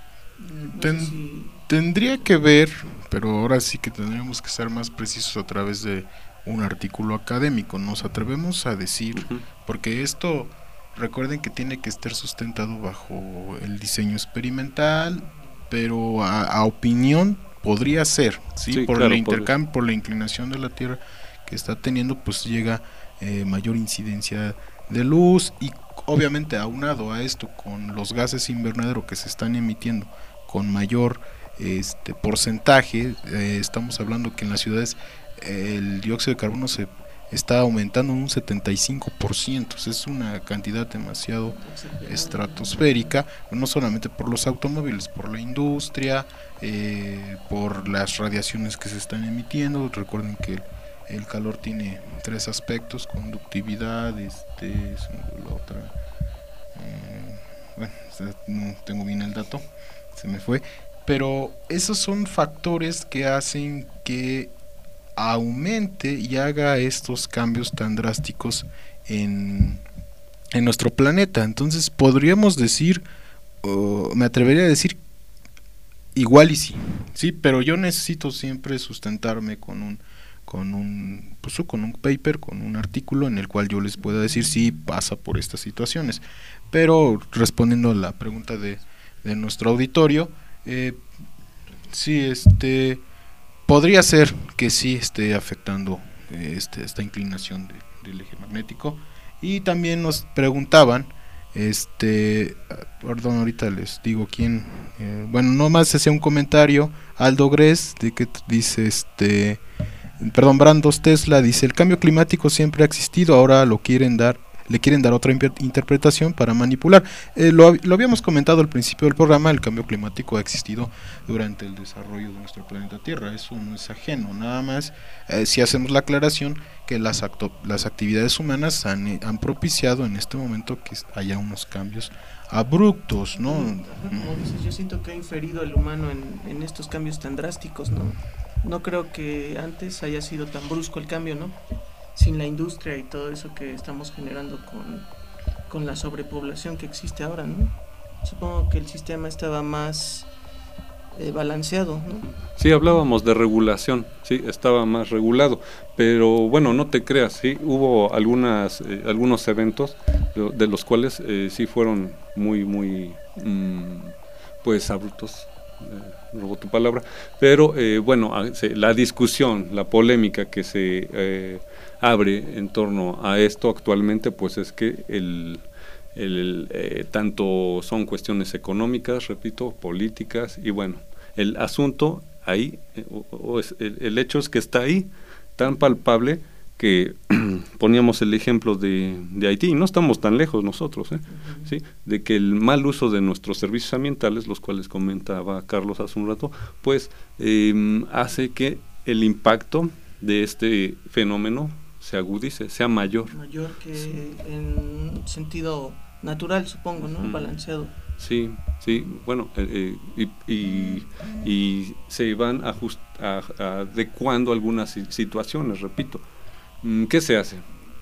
No Ten, sé si... Tendría que ver, pero ahora sí que tendríamos que ser más precisos a través de un artículo académico. Nos atrevemos a decir, uh-huh. porque esto, recuerden que tiene que estar sustentado bajo el diseño experimental, pero a, a opinión podría ser, sí, sí por claro, el intercambio, por la inclinación de la Tierra que está teniendo, pues llega eh, mayor incidencia de luz y obviamente aunado a esto con los gases invernadero que se están emitiendo con mayor este porcentaje, eh, estamos hablando que en las ciudades eh, el dióxido de carbono se está aumentando en un setenta y cinco por ciento, o sea, es una cantidad demasiado estratosférica, no solamente por los automóviles, por la industria, eh, por las radiaciones que se están emitiendo. Recuerden que el calor tiene tres aspectos: conductividad, este, la otra, eh, bueno, no tengo bien el dato, se me fue, pero esos son factores que hacen que aumente y haga estos cambios tan drásticos en, en nuestro planeta. Entonces podríamos decir, uh, me atrevería a decir, igual y sí, sí, pero yo necesito siempre sustentarme con un con un pues, con un paper, con un artículo en el cual yo les pueda decir si pasa por estas situaciones. Pero respondiendo a la pregunta de, de nuestro auditorio, eh, sí, este podría ser que sí esté afectando eh, este, esta inclinación de, del eje magnético. Y también nos preguntaban, este, perdón, ahorita les digo quién, eh, bueno, nomás hacía un comentario, Aldo Gres, de que dice, este, perdón, Brandos Tesla, dice, el cambio climático siempre ha existido, ahora lo quieren dar, le quieren dar otra interpretación para manipular. Eh, lo, lo habíamos comentado al principio del programa, el cambio climático ha existido durante el desarrollo de nuestro planeta Tierra, eso no es ajeno, nada más eh, si hacemos la aclaración que las, acto, las actividades humanas han, han propiciado en este momento que haya unos cambios abruptos, ¿no? Como dices, yo siento que ha inferido el humano en, en estos cambios tan drásticos, ¿no? No creo que antes haya sido tan brusco el cambio, ¿no? Sin la industria y todo eso que estamos generando con, con la sobrepoblación que existe ahora, ¿no? Supongo que el sistema estaba más eh, balanceado, ¿no? Sí, hablábamos de regulación, sí, estaba más regulado, pero bueno, no te creas, sí, hubo algunas, eh, algunos eventos de, de los cuales eh, sí fueron muy, muy, mmm, pues abruptos. Eh, robó tu palabra, pero eh, bueno, se, la discusión, la polémica que se eh, abre en torno a esto actualmente, pues es que el, el eh, tanto son cuestiones económicas, repito, políticas, y bueno, el asunto ahí, eh, o, o es, el, el hecho es que está ahí, tan palpable, que poníamos el ejemplo de, de Haití, y no estamos tan lejos nosotros, ¿eh? Uh-huh. ¿Sí? De que el mal uso de nuestros servicios ambientales, los cuales comentaba Carlos hace un rato, pues eh, hace que el impacto de este fenómeno se agudice, sea mayor. Mayor que sí. En sentido natural, supongo, ¿no? Uh-huh. Balanceado. Sí, sí, bueno, eh, eh, y, y, y se van ajust, a, a adecuando algunas situaciones, repito. ¿Qué se hace?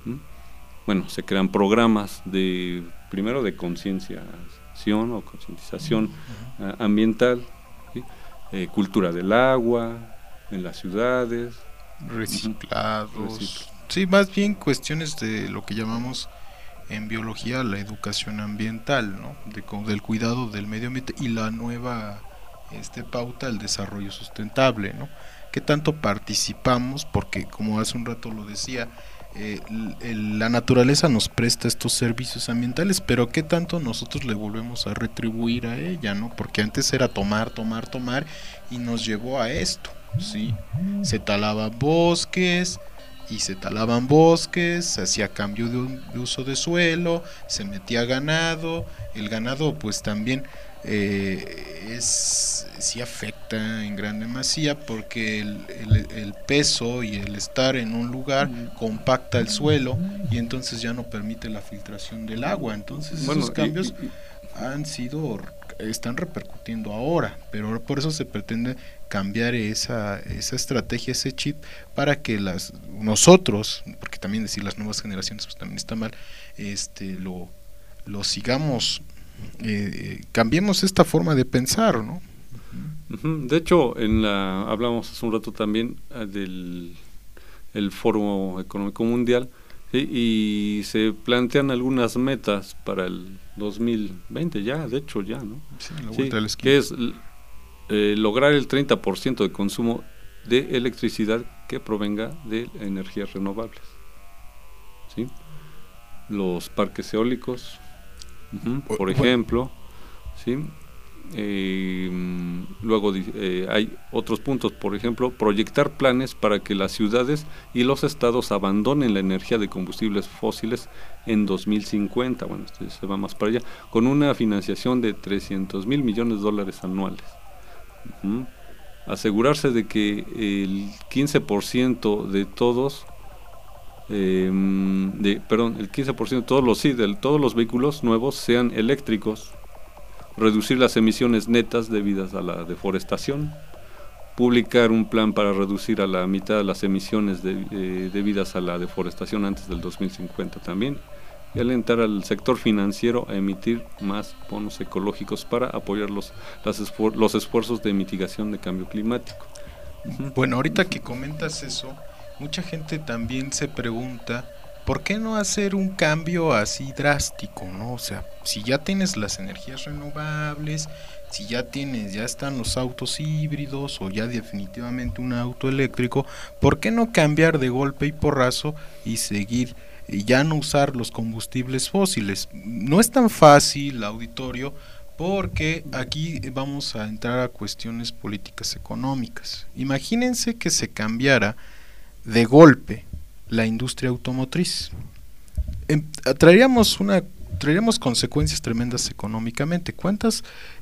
Bueno, se crean programas de, primero de concienciación o concientización uh-huh. uh, ambiental, ¿sí? eh, cultura del agua en las ciudades, reciclados, Recicl- sí, más bien cuestiones de lo que llamamos en biología la educación ambiental, ¿no? De, del cuidado del medio ambiente y la nueva este pauta el desarrollo sustentable, ¿no? ¿Qué tanto participamos? Porque como hace un rato lo decía, eh, el, la naturaleza nos presta estos servicios ambientales, pero ¿qué tanto nosotros le volvemos a retribuir a ella, ¿no? Porque antes era tomar, tomar, tomar y nos llevó a esto, ¿sí? Se talaban bosques y se talaban bosques, se hacía cambio de, un, de uso de suelo, se metía ganado, el ganado pues también eh, es sí afecta en gran demasía porque el, el, el peso y el estar en un lugar compacta el suelo y entonces ya no permite la filtración del agua, entonces bueno, esos cambios y, y, han sido, están repercutiendo ahora, pero por eso se pretende cambiar esa, esa estrategia, ese chip para que las nosotros, porque también decir las nuevas generaciones pues también está mal, este lo, lo sigamos eh, cambiemos esta forma de pensar, ¿no? De hecho, en la hablamos hace un rato también uh, del el Foro Económico Mundial, ¿sí? Y se plantean algunas metas para el dos mil veinte ya, de hecho ya, ¿no? Sí, la vuelta sí, de la esquina. Que es eh, lograr el treinta por ciento de consumo de electricidad que provenga de energías renovables, ¿sí? Los parques eólicos, uh-huh, por bueno. ejemplo, ¿sí? Eh, luego eh, hay otros puntos, por ejemplo, proyectar planes para que las ciudades y los estados abandonen la energía de combustibles fósiles en dos mil cincuenta, bueno, este se va más para allá, con una financiación de trescientos mil millones de dólares anuales. Uh-huh. asegurarse de que el quince por ciento de todos, eh, de, perdón, el quince por ciento de todos los, sí, de todos los vehículos nuevos sean eléctricos, reducir las emisiones netas debidas a la deforestación, publicar un plan para reducir a la mitad las emisiones de, eh, debidas a la deforestación antes del dos mil cincuenta también, y alentar al sector financiero a emitir más bonos ecológicos para apoyar los, las esfuer- los esfuerzos de mitigación de cambio climático. Uh-huh. Bueno, ahorita que comentas eso, mucha gente también se pregunta, ¿por qué no hacer un cambio así drástico, no? O sea, si ya tienes las energías renovables, si ya tienes, ya están los autos híbridos o ya definitivamente un auto eléctrico, ¿por qué no cambiar de golpe y porrazo y seguir y ya no usar los combustibles fósiles? No es tan fácil, auditorio, porque aquí vamos a entrar a cuestiones políticas económicas. Imagínense que se cambiara de golpe la industria automotriz. Eh, traeríamos una traeríamos consecuencias tremendas económicamente. ¿Cuántas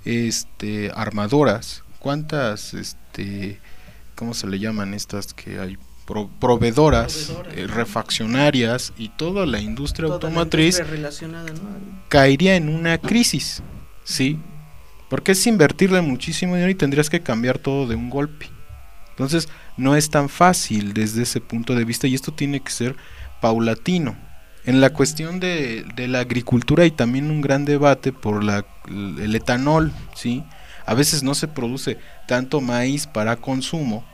este armadoras, cuántas este cómo se le llaman estas que hay Pro, proveedoras, proveedoras. Eh, refaccionarias y toda la industria toda automotriz la industria relacionada, ¿no? caería en una crisis, ¿sí? Porque es invertirle muchísimo dinero y tendrías que cambiar todo de un golpe. Entonces no es tan fácil desde ese punto de vista y esto tiene que ser paulatino. En la cuestión de, de la agricultura hay también un gran debate por la, el etanol, ¿sí? A veces no se produce tanto maíz para consumo.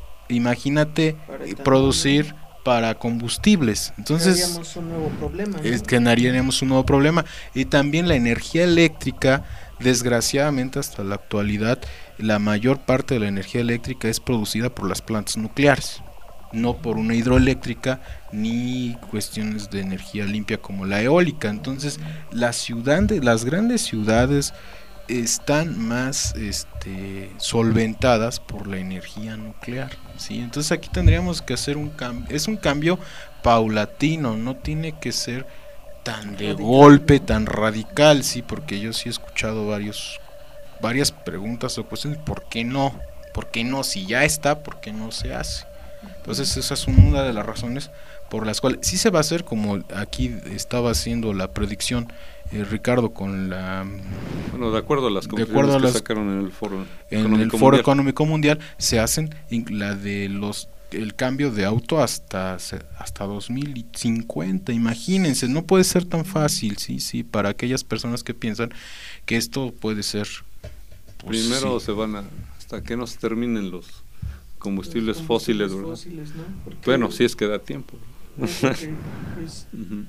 Imagínate para producir para combustibles. Entonces crearíamos un nuevo problema, ¿no? Es que generaríamos un nuevo problema. Y también la energía eléctrica, desgraciadamente hasta la actualidad, la mayor parte de la energía eléctrica es producida por las plantas nucleares, no por una hidroeléctrica ni cuestiones de energía limpia como la eólica. Entonces la ciudad de, las grandes ciudades están más este, solventadas por la energía nuclear, ¿sí? Entonces aquí tendríamos que hacer un cambio, es un cambio paulatino, no tiene que ser tan de radical. golpe, tan radical, sí, porque yo sí he escuchado varios, varias preguntas o cuestiones, ¿por qué no? ¿Por qué no? Si ya está, ¿por qué no se hace? Entonces esa es una de las razones por las cuales sí se va a hacer, como aquí estaba haciendo la predicción eh, Ricardo con la bueno de acuerdo a las conclusiones de acuerdo a las, que sacaron en el foro en económico el foro mundial. económico mundial se hacen la de los el cambio de auto hasta hasta dos mil cincuenta. Imagínense, no puede ser tan fácil, sí, sí, para aquellas personas que piensan que esto puede ser pues, primero sí. se van a hasta que no se terminen los combustibles, los combustibles fósiles, fósiles, ¿no? Porque bueno, si es que da tiempo. No, porque, pues, uh-huh.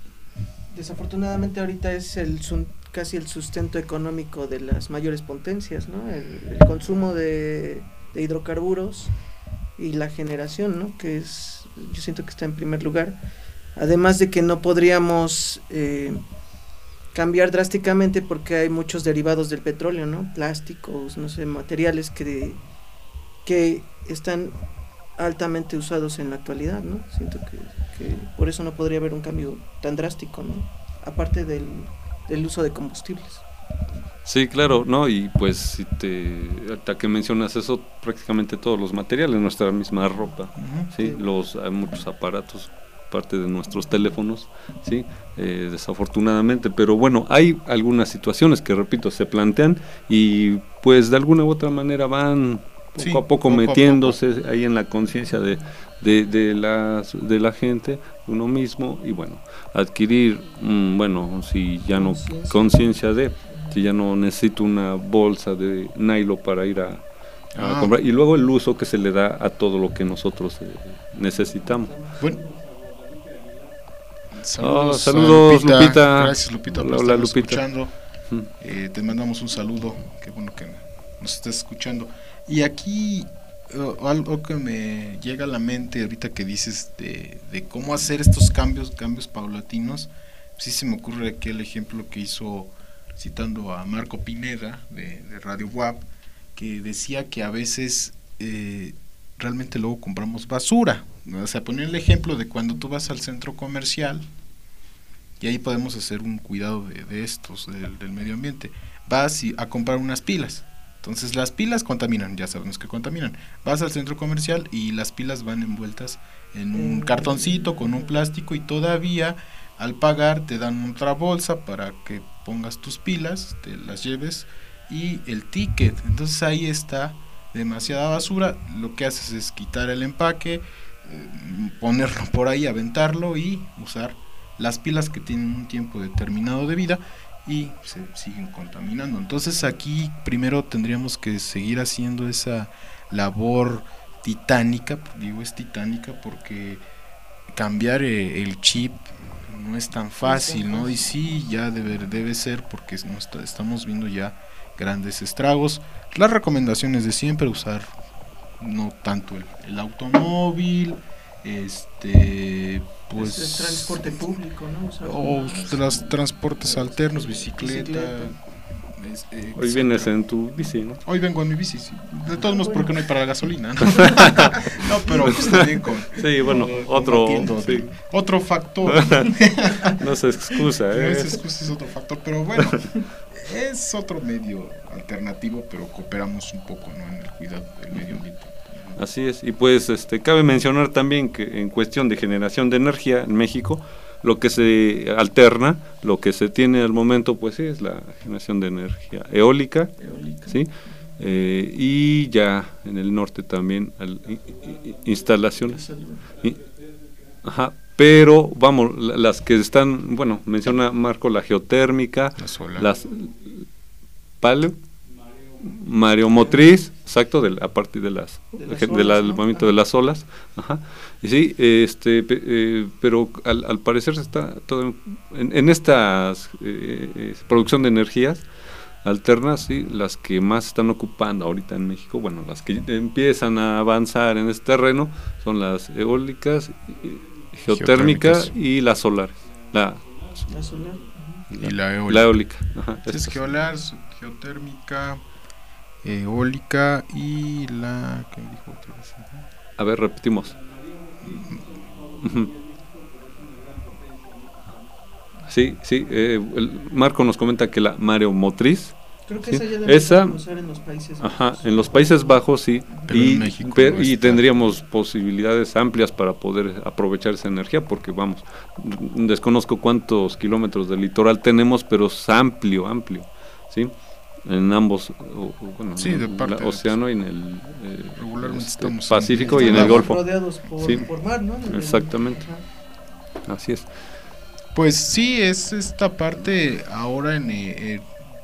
Desafortunadamente ahorita es el casi el sustento económico de las mayores potencias, ¿no? El, el consumo de, de hidrocarburos y la generación, ¿no? Que es, yo siento que está en primer lugar. Además de que no podríamos eh, cambiar drásticamente porque hay muchos derivados del petróleo, ¿no? Plásticos, no sé, materiales que que están altamente usados en la actualidad, ¿no? Siento que, que por eso no podría haber un cambio tan drástico, ¿no? Aparte del, del uso de combustibles. Sí, claro, ¿no? Y pues si te, hasta que mencionas eso, prácticamente todos los materiales, nuestra misma ropa, uh-huh. ¿sí? Sí. Los, hay muchos aparatos, parte de nuestros teléfonos, sí, eh, desafortunadamente, pero bueno, hay algunas situaciones que, repito, se plantean y pues de alguna u otra manera van poco sí, a poco, poco metiéndose a poco. ahí en la conciencia de, de, de, la, de la gente, uno mismo, y bueno, adquirir, mmm, bueno, si ya no, conciencia de, si ya no necesito una bolsa de nylon para ir a, a ah. comprar, y luego el uso que se le da a todo lo que nosotros eh, necesitamos. Bueno. Saludos, oh, saludos Lupita. Lupita. Gracias Lupita por Hola, estarnos Lupita. escuchando. Eh, te mandamos un saludo, qué bueno que nos estés escuchando. Y aquí uh, algo que me llega a la mente ahorita que dices de, de cómo hacer estos cambios, cambios paulatinos, sí se me ocurre aquí el ejemplo que hizo, citando a Marco Pineda de, de Radio W A P, que decía que a veces eh, realmente luego compramos basura. O sea, ponía el ejemplo de cuando tú vas al centro comercial, y ahí podemos hacer un cuidado de, de estos, del, del medio ambiente. Vas y, a comprar unas pilas, Entonces las pilas contaminan, ya sabemos que contaminan. Vas al centro comercial y las pilas van envueltas en un cartoncito con un plástico y todavía al pagar te dan otra bolsa para que pongas tus pilas, te las lleves y el ticket. Entonces ahí está demasiada basura. Lo que haces es quitar el empaque, eh, ponerlo por ahí, aventarlo y usar las pilas que tienen un tiempo determinado de vida y se siguen contaminando. Entonces aquí primero tendríamos que seguir haciendo esa labor titánica, digo es titánica porque cambiar eh, el chip no es tan fácil, ¿no? Y sí, ya debe, debe ser porque no está, estamos viendo ya grandes estragos. Las recomendaciones de siempre, usar no tanto el, el automóvil, este pues es el transporte público, ¿no? O, sea, o los transportes alternos, bicicleta, bicicleta. Es, eh, hoy vienes en tu bici, ¿no? Hoy vengo en mi bici, sí. De todos modos, porque no hay para la gasolina, ¿no? No, pero pues también con... Sí, bueno, con, otro... Sí. Otro factor. No es excusa, ¿eh? No es excusa, es otro factor, pero bueno, es otro medio alternativo, pero cooperamos un poco, ¿no? En el cuidado del medio ambiente. Así es, y pues este cabe mencionar también que en cuestión de generación de energía en México, lo que se alterna, lo que se tiene al momento, pues sí, es la generación de energía eólica, eólica. ¿Sí? Eh, y ya en el norte también al, i, i, instalaciones, y, ajá, pero vamos, las que están, bueno, menciona Marco la geotérmica, la las paleo, mareomotriz, exacto, de, a partir de las, de las de olas, la, ¿no? El movimiento de las olas, ajá. Y sí, este, eh, pero al, al parecer se está todo en, en estas eh, producción de energías alternas, sí, las que más están ocupando ahorita en México, bueno, las que empiezan a avanzar en este terreno son las eólicas, geotérmicas, geotérmicas. Y las solares, la, la solar la, y la eólica. La eólica, ajá, es geolar, geotérmica, eólica y la ¿qué dijo otra vez? A ver, repetimos. Sí, sí, eh, el Marco nos comenta que la mareomotriz, creo que ¿sí? esa ya debe esa, usar en los Países Bajos. Ajá, en los Países Bajos sí, pero y, en México per, no y tendríamos posibilidades amplias para poder aprovechar esa energía, porque vamos, desconozco cuántos kilómetros de litoral tenemos, pero es amplio, amplio, ¿sí? En ambos, o, bueno, sí, de parte el océano y en el eh, regularmente este, estamos Pacífico en, y en el Golfo. Rodeados por, sí, por mar, ¿no? Exactamente. Ajá. Así es. Pues sí, es esta parte ahora en eh,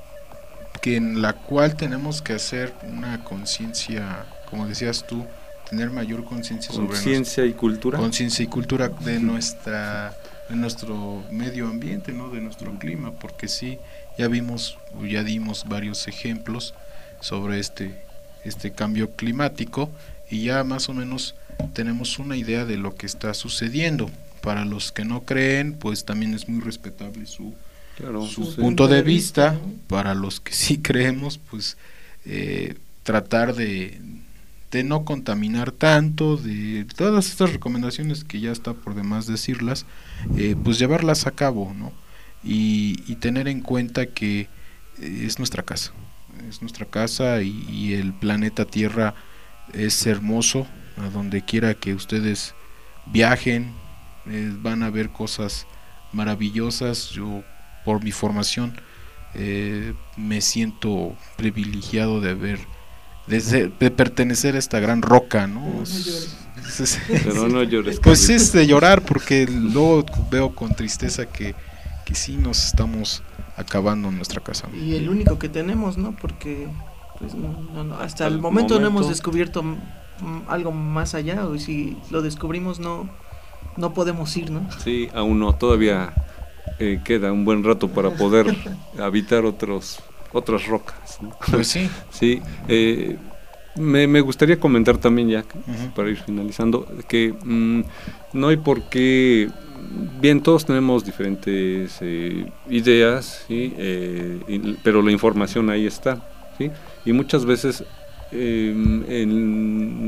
que en la cual tenemos que hacer una conciencia, como decías tú, tener mayor conciencia sobre conciencia y cultura. Conciencia y cultura de nuestra de nuestro medio ambiente, ¿no? De nuestro clima, porque sí, ya vimos, ya dimos varios ejemplos sobre este este cambio climático y ya más o menos tenemos una idea de lo que está sucediendo. Para los que no creen, pues también es muy respetable su, claro, su sí. punto de vista. ¿No? Para los que sí creemos, pues eh, tratar de, de no contaminar tanto, de todas estas recomendaciones que ya está por demás decirlas, eh, pues llevarlas a cabo, ¿no? Y, y tener en cuenta que eh, es nuestra casa, es nuestra casa y, y el planeta Tierra es hermoso, a donde quiera que ustedes viajen, Eh, van a ver cosas maravillosas. Yo por mi formación eh, me siento privilegiado de haber de, ser, de pertenecer a esta gran roca, ¿no? Pero no llores. Es, Pero no llores, pues es de llorar porque luego veo con tristeza que, que sí nos estamos acabando en nuestra casa, ¿no? Y el único que tenemos, ¿no? Porque pues, no, no, no, hasta, hasta el momento, momento no hemos descubierto m- algo más allá, o si lo descubrimos no no podemos ir, ¿no? Sí, aún no, todavía eh, queda un buen rato para poder habitar otros otras rocas, ¿no? Pues sí. Sí, eh, me, me gustaría comentar también ya, uh-huh. para ir finalizando, que mmm, no hay por qué, bien, todos tenemos diferentes eh, ideas, ¿sí? eh, y, pero la información ahí está, ¿sí? Y muchas veces eh, en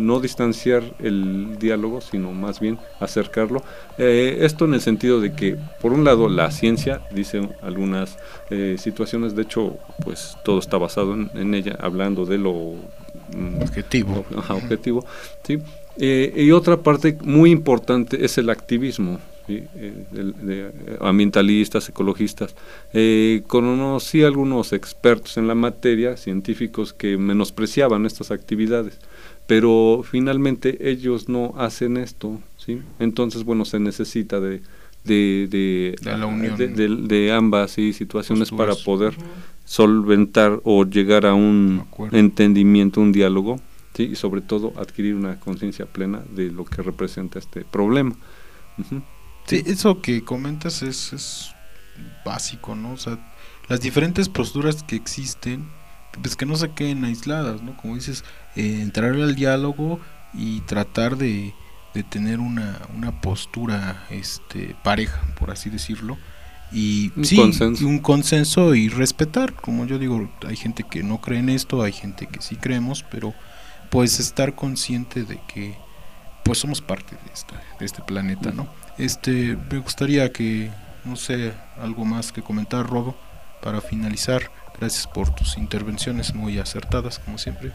no distanciar el diálogo, sino más bien acercarlo. Eh, esto en el sentido de que, por un lado, la ciencia dice algunas eh, situaciones, de hecho, pues todo está basado en, en ella, hablando de lo mm, objetivo. Ajá, objetivo, ¿sí? Eh, y otra parte muy importante es el activismo. ¿Sí? Eh, de, de ambientalistas, ecologistas. Eh, conocí algunos expertos en la materia, científicos que menospreciaban estas actividades, pero finalmente ellos no hacen esto, ¿sí? Entonces, bueno, se necesita de de de, de, la unión, de, de, de ambas ¿sí? situaciones posturas. Para poder uh-huh. solventar o llegar a un entendimiento, un diálogo, ¿sí? Y sobre todo adquirir una conciencia plena de lo que representa este problema. Uh-huh. Sí, eso que comentas es, es básico, ¿no? O sea, las diferentes posturas que existen, pues que no se queden aisladas, ¿no? Como dices, eh, entrar al diálogo y tratar de, de tener una, una postura este, pareja, por así decirlo, y un sí, consenso. Y un consenso y respetar, como yo digo, hay gente que no cree en esto, hay gente que sí creemos, pero pues estar consciente de que pues somos parte de, esta, de este planeta, ¿no? Este, me gustaría que, no sé, algo más que comentar, Rodo, para finalizar. Gracias por tus intervenciones muy acertadas, como siempre.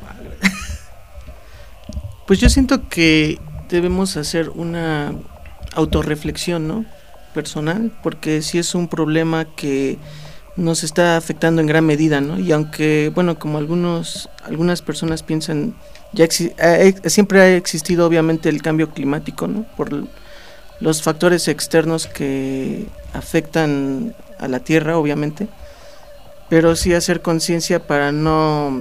Pues yo siento que debemos hacer una autorreflexión, ¿no? Personal, porque sí es un problema que nos está afectando en gran medida, ¿no? Y aunque, bueno, como algunos algunas personas piensan, ya exi- ha, siempre ha existido obviamente el cambio climático, ¿no? Por los factores externos que afectan a la Tierra, obviamente, pero sí hacer conciencia para no,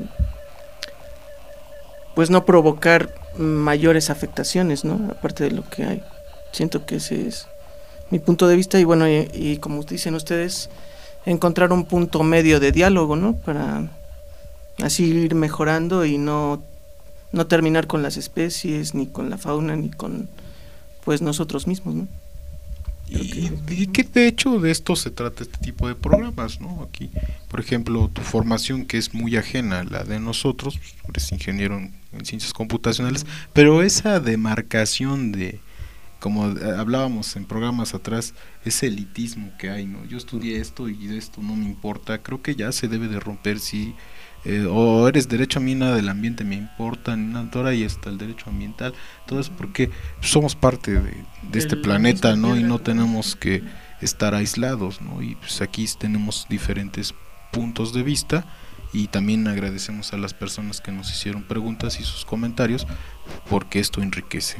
pues no provocar mayores afectaciones, ¿no? Aparte de lo que hay. Siento que ese es mi punto de vista y bueno, y, y como dicen ustedes, encontrar un punto medio de diálogo, ¿no? Para así ir mejorando y no, no terminar con las especies, ni con la fauna, ni con pues nosotros mismos, ¿no? Y, y que de hecho de esto se trata este tipo de programas, ¿no? Aquí, por ejemplo, tu formación que es muy ajena a la de nosotros, pues, eres ingeniero en, en ciencias computacionales, pero esa demarcación de, como hablábamos en programas atrás, ese elitismo que hay, ¿no? Yo estudié esto y de esto no me importa, creo que ya se debe de romper, sí. Eh, o eres derecho a mí, nada del ambiente me importa, ahora y hasta el derecho ambiental, todo eso porque somos parte de, de este planeta, ¿no? Y no tenemos que estar aislados, ¿no? Y pues aquí tenemos diferentes puntos de vista y también agradecemos a las personas que nos hicieron preguntas y sus comentarios porque esto enriquece.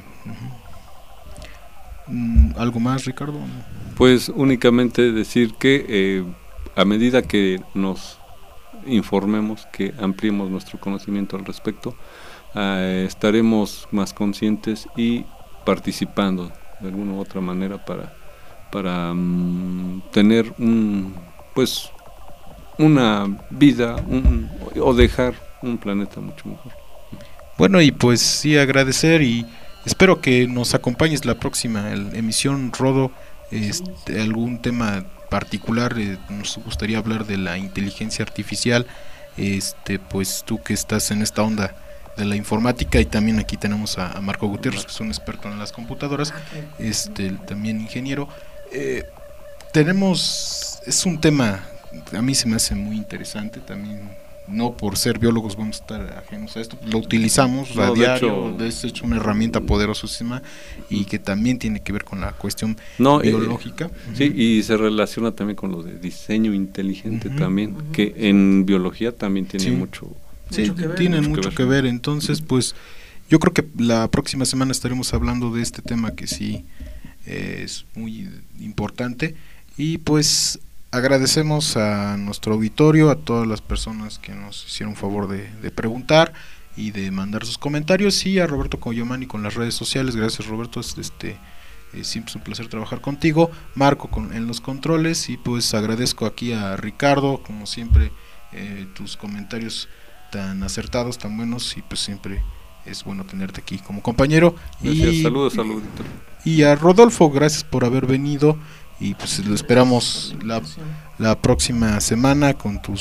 Uh-huh. ¿Algo más, Ricardo? Pues únicamente decir que eh, a medida que nos informemos, que ampliemos nuestro conocimiento al respecto, uh, estaremos más conscientes y participando de alguna u otra manera para para um, tener un pues una vida un, o dejar un planeta mucho mejor. Bueno, y pues sí, agradecer y espero que nos acompañes la próxima el, emisión, Rodo, este, algún tema particular, eh, nos gustaría hablar de la inteligencia artificial, este pues tú que estás en esta onda de la informática y también aquí tenemos a, a Marco Gutiérrez, que es un experto en las computadoras, este también ingeniero. Eh, tenemos, es un tema, a mí se me hace muy interesante también, no por ser biólogos vamos a estar ajenos a esto, lo utilizamos no, a diario, de hecho, es hecho una herramienta poderosísima y que también tiene que ver con la cuestión no, biológica. Eh, sí, y se relaciona también con lo de diseño inteligente uh-huh, también, uh-huh, que en biología también tiene sí. mucho, sí, mucho que ver. Tienen mucho, mucho que, ver. que ver, entonces pues yo creo que la próxima semana estaremos hablando de este tema que sí eh, es muy importante y pues agradecemos a nuestro auditorio, a todas las personas que nos hicieron favor de, de preguntar y de mandar sus comentarios y a Roberto Coyomani con las redes sociales. Gracias, Roberto, este eh, siempre es un placer trabajar contigo. Marco con, en los controles y pues agradezco aquí a Ricardo, como siempre, eh, tus comentarios tan acertados, tan buenos y pues siempre es bueno tenerte aquí como compañero. Gracias, y, saludos, saludos. Y a Rodolfo, gracias por haber venido. Y pues lo esperamos la, la próxima semana con tus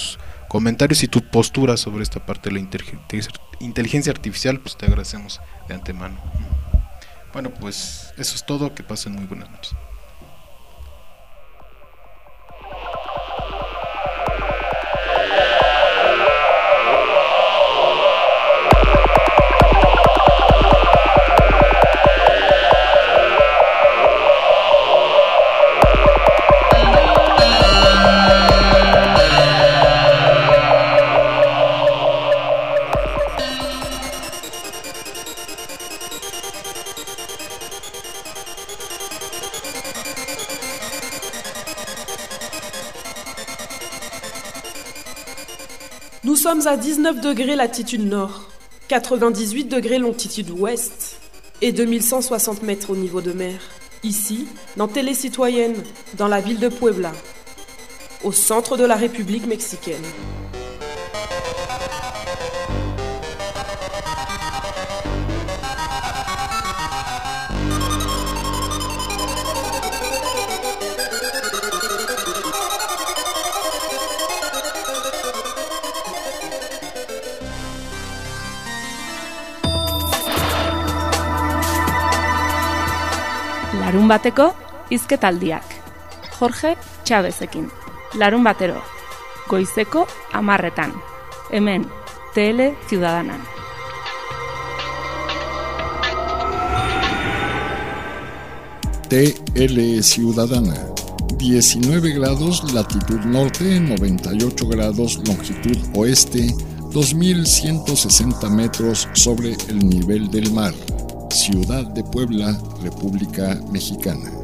comentarios y tu postura sobre esta parte de la inteligencia artificial, pues te agradecemos de antemano. Bueno, pues eso es todo, que pasen muy buenas noches. Nous sommes à dix-neuf degrés latitude nord, quatre-vingt-dix-huit degrés longitude ouest et deux mille cent soixante mètres au niveau de mer. Ici, dans Télé Citoyenne, dans la ville de Puebla, au centre de la République mexicaine. Larun bateko hizketaldiak. Jorge Chavezekin. Larun batero. Goizeko amarretan. Hemen, Tele Ciudadanan. T L Ciudadana. diecinueve grados latitud norte, noventa y ocho grados longitud oeste, dos mil ciento sesenta metros sobre el nivel del mar. Ciudad de Puebla, República Mexicana.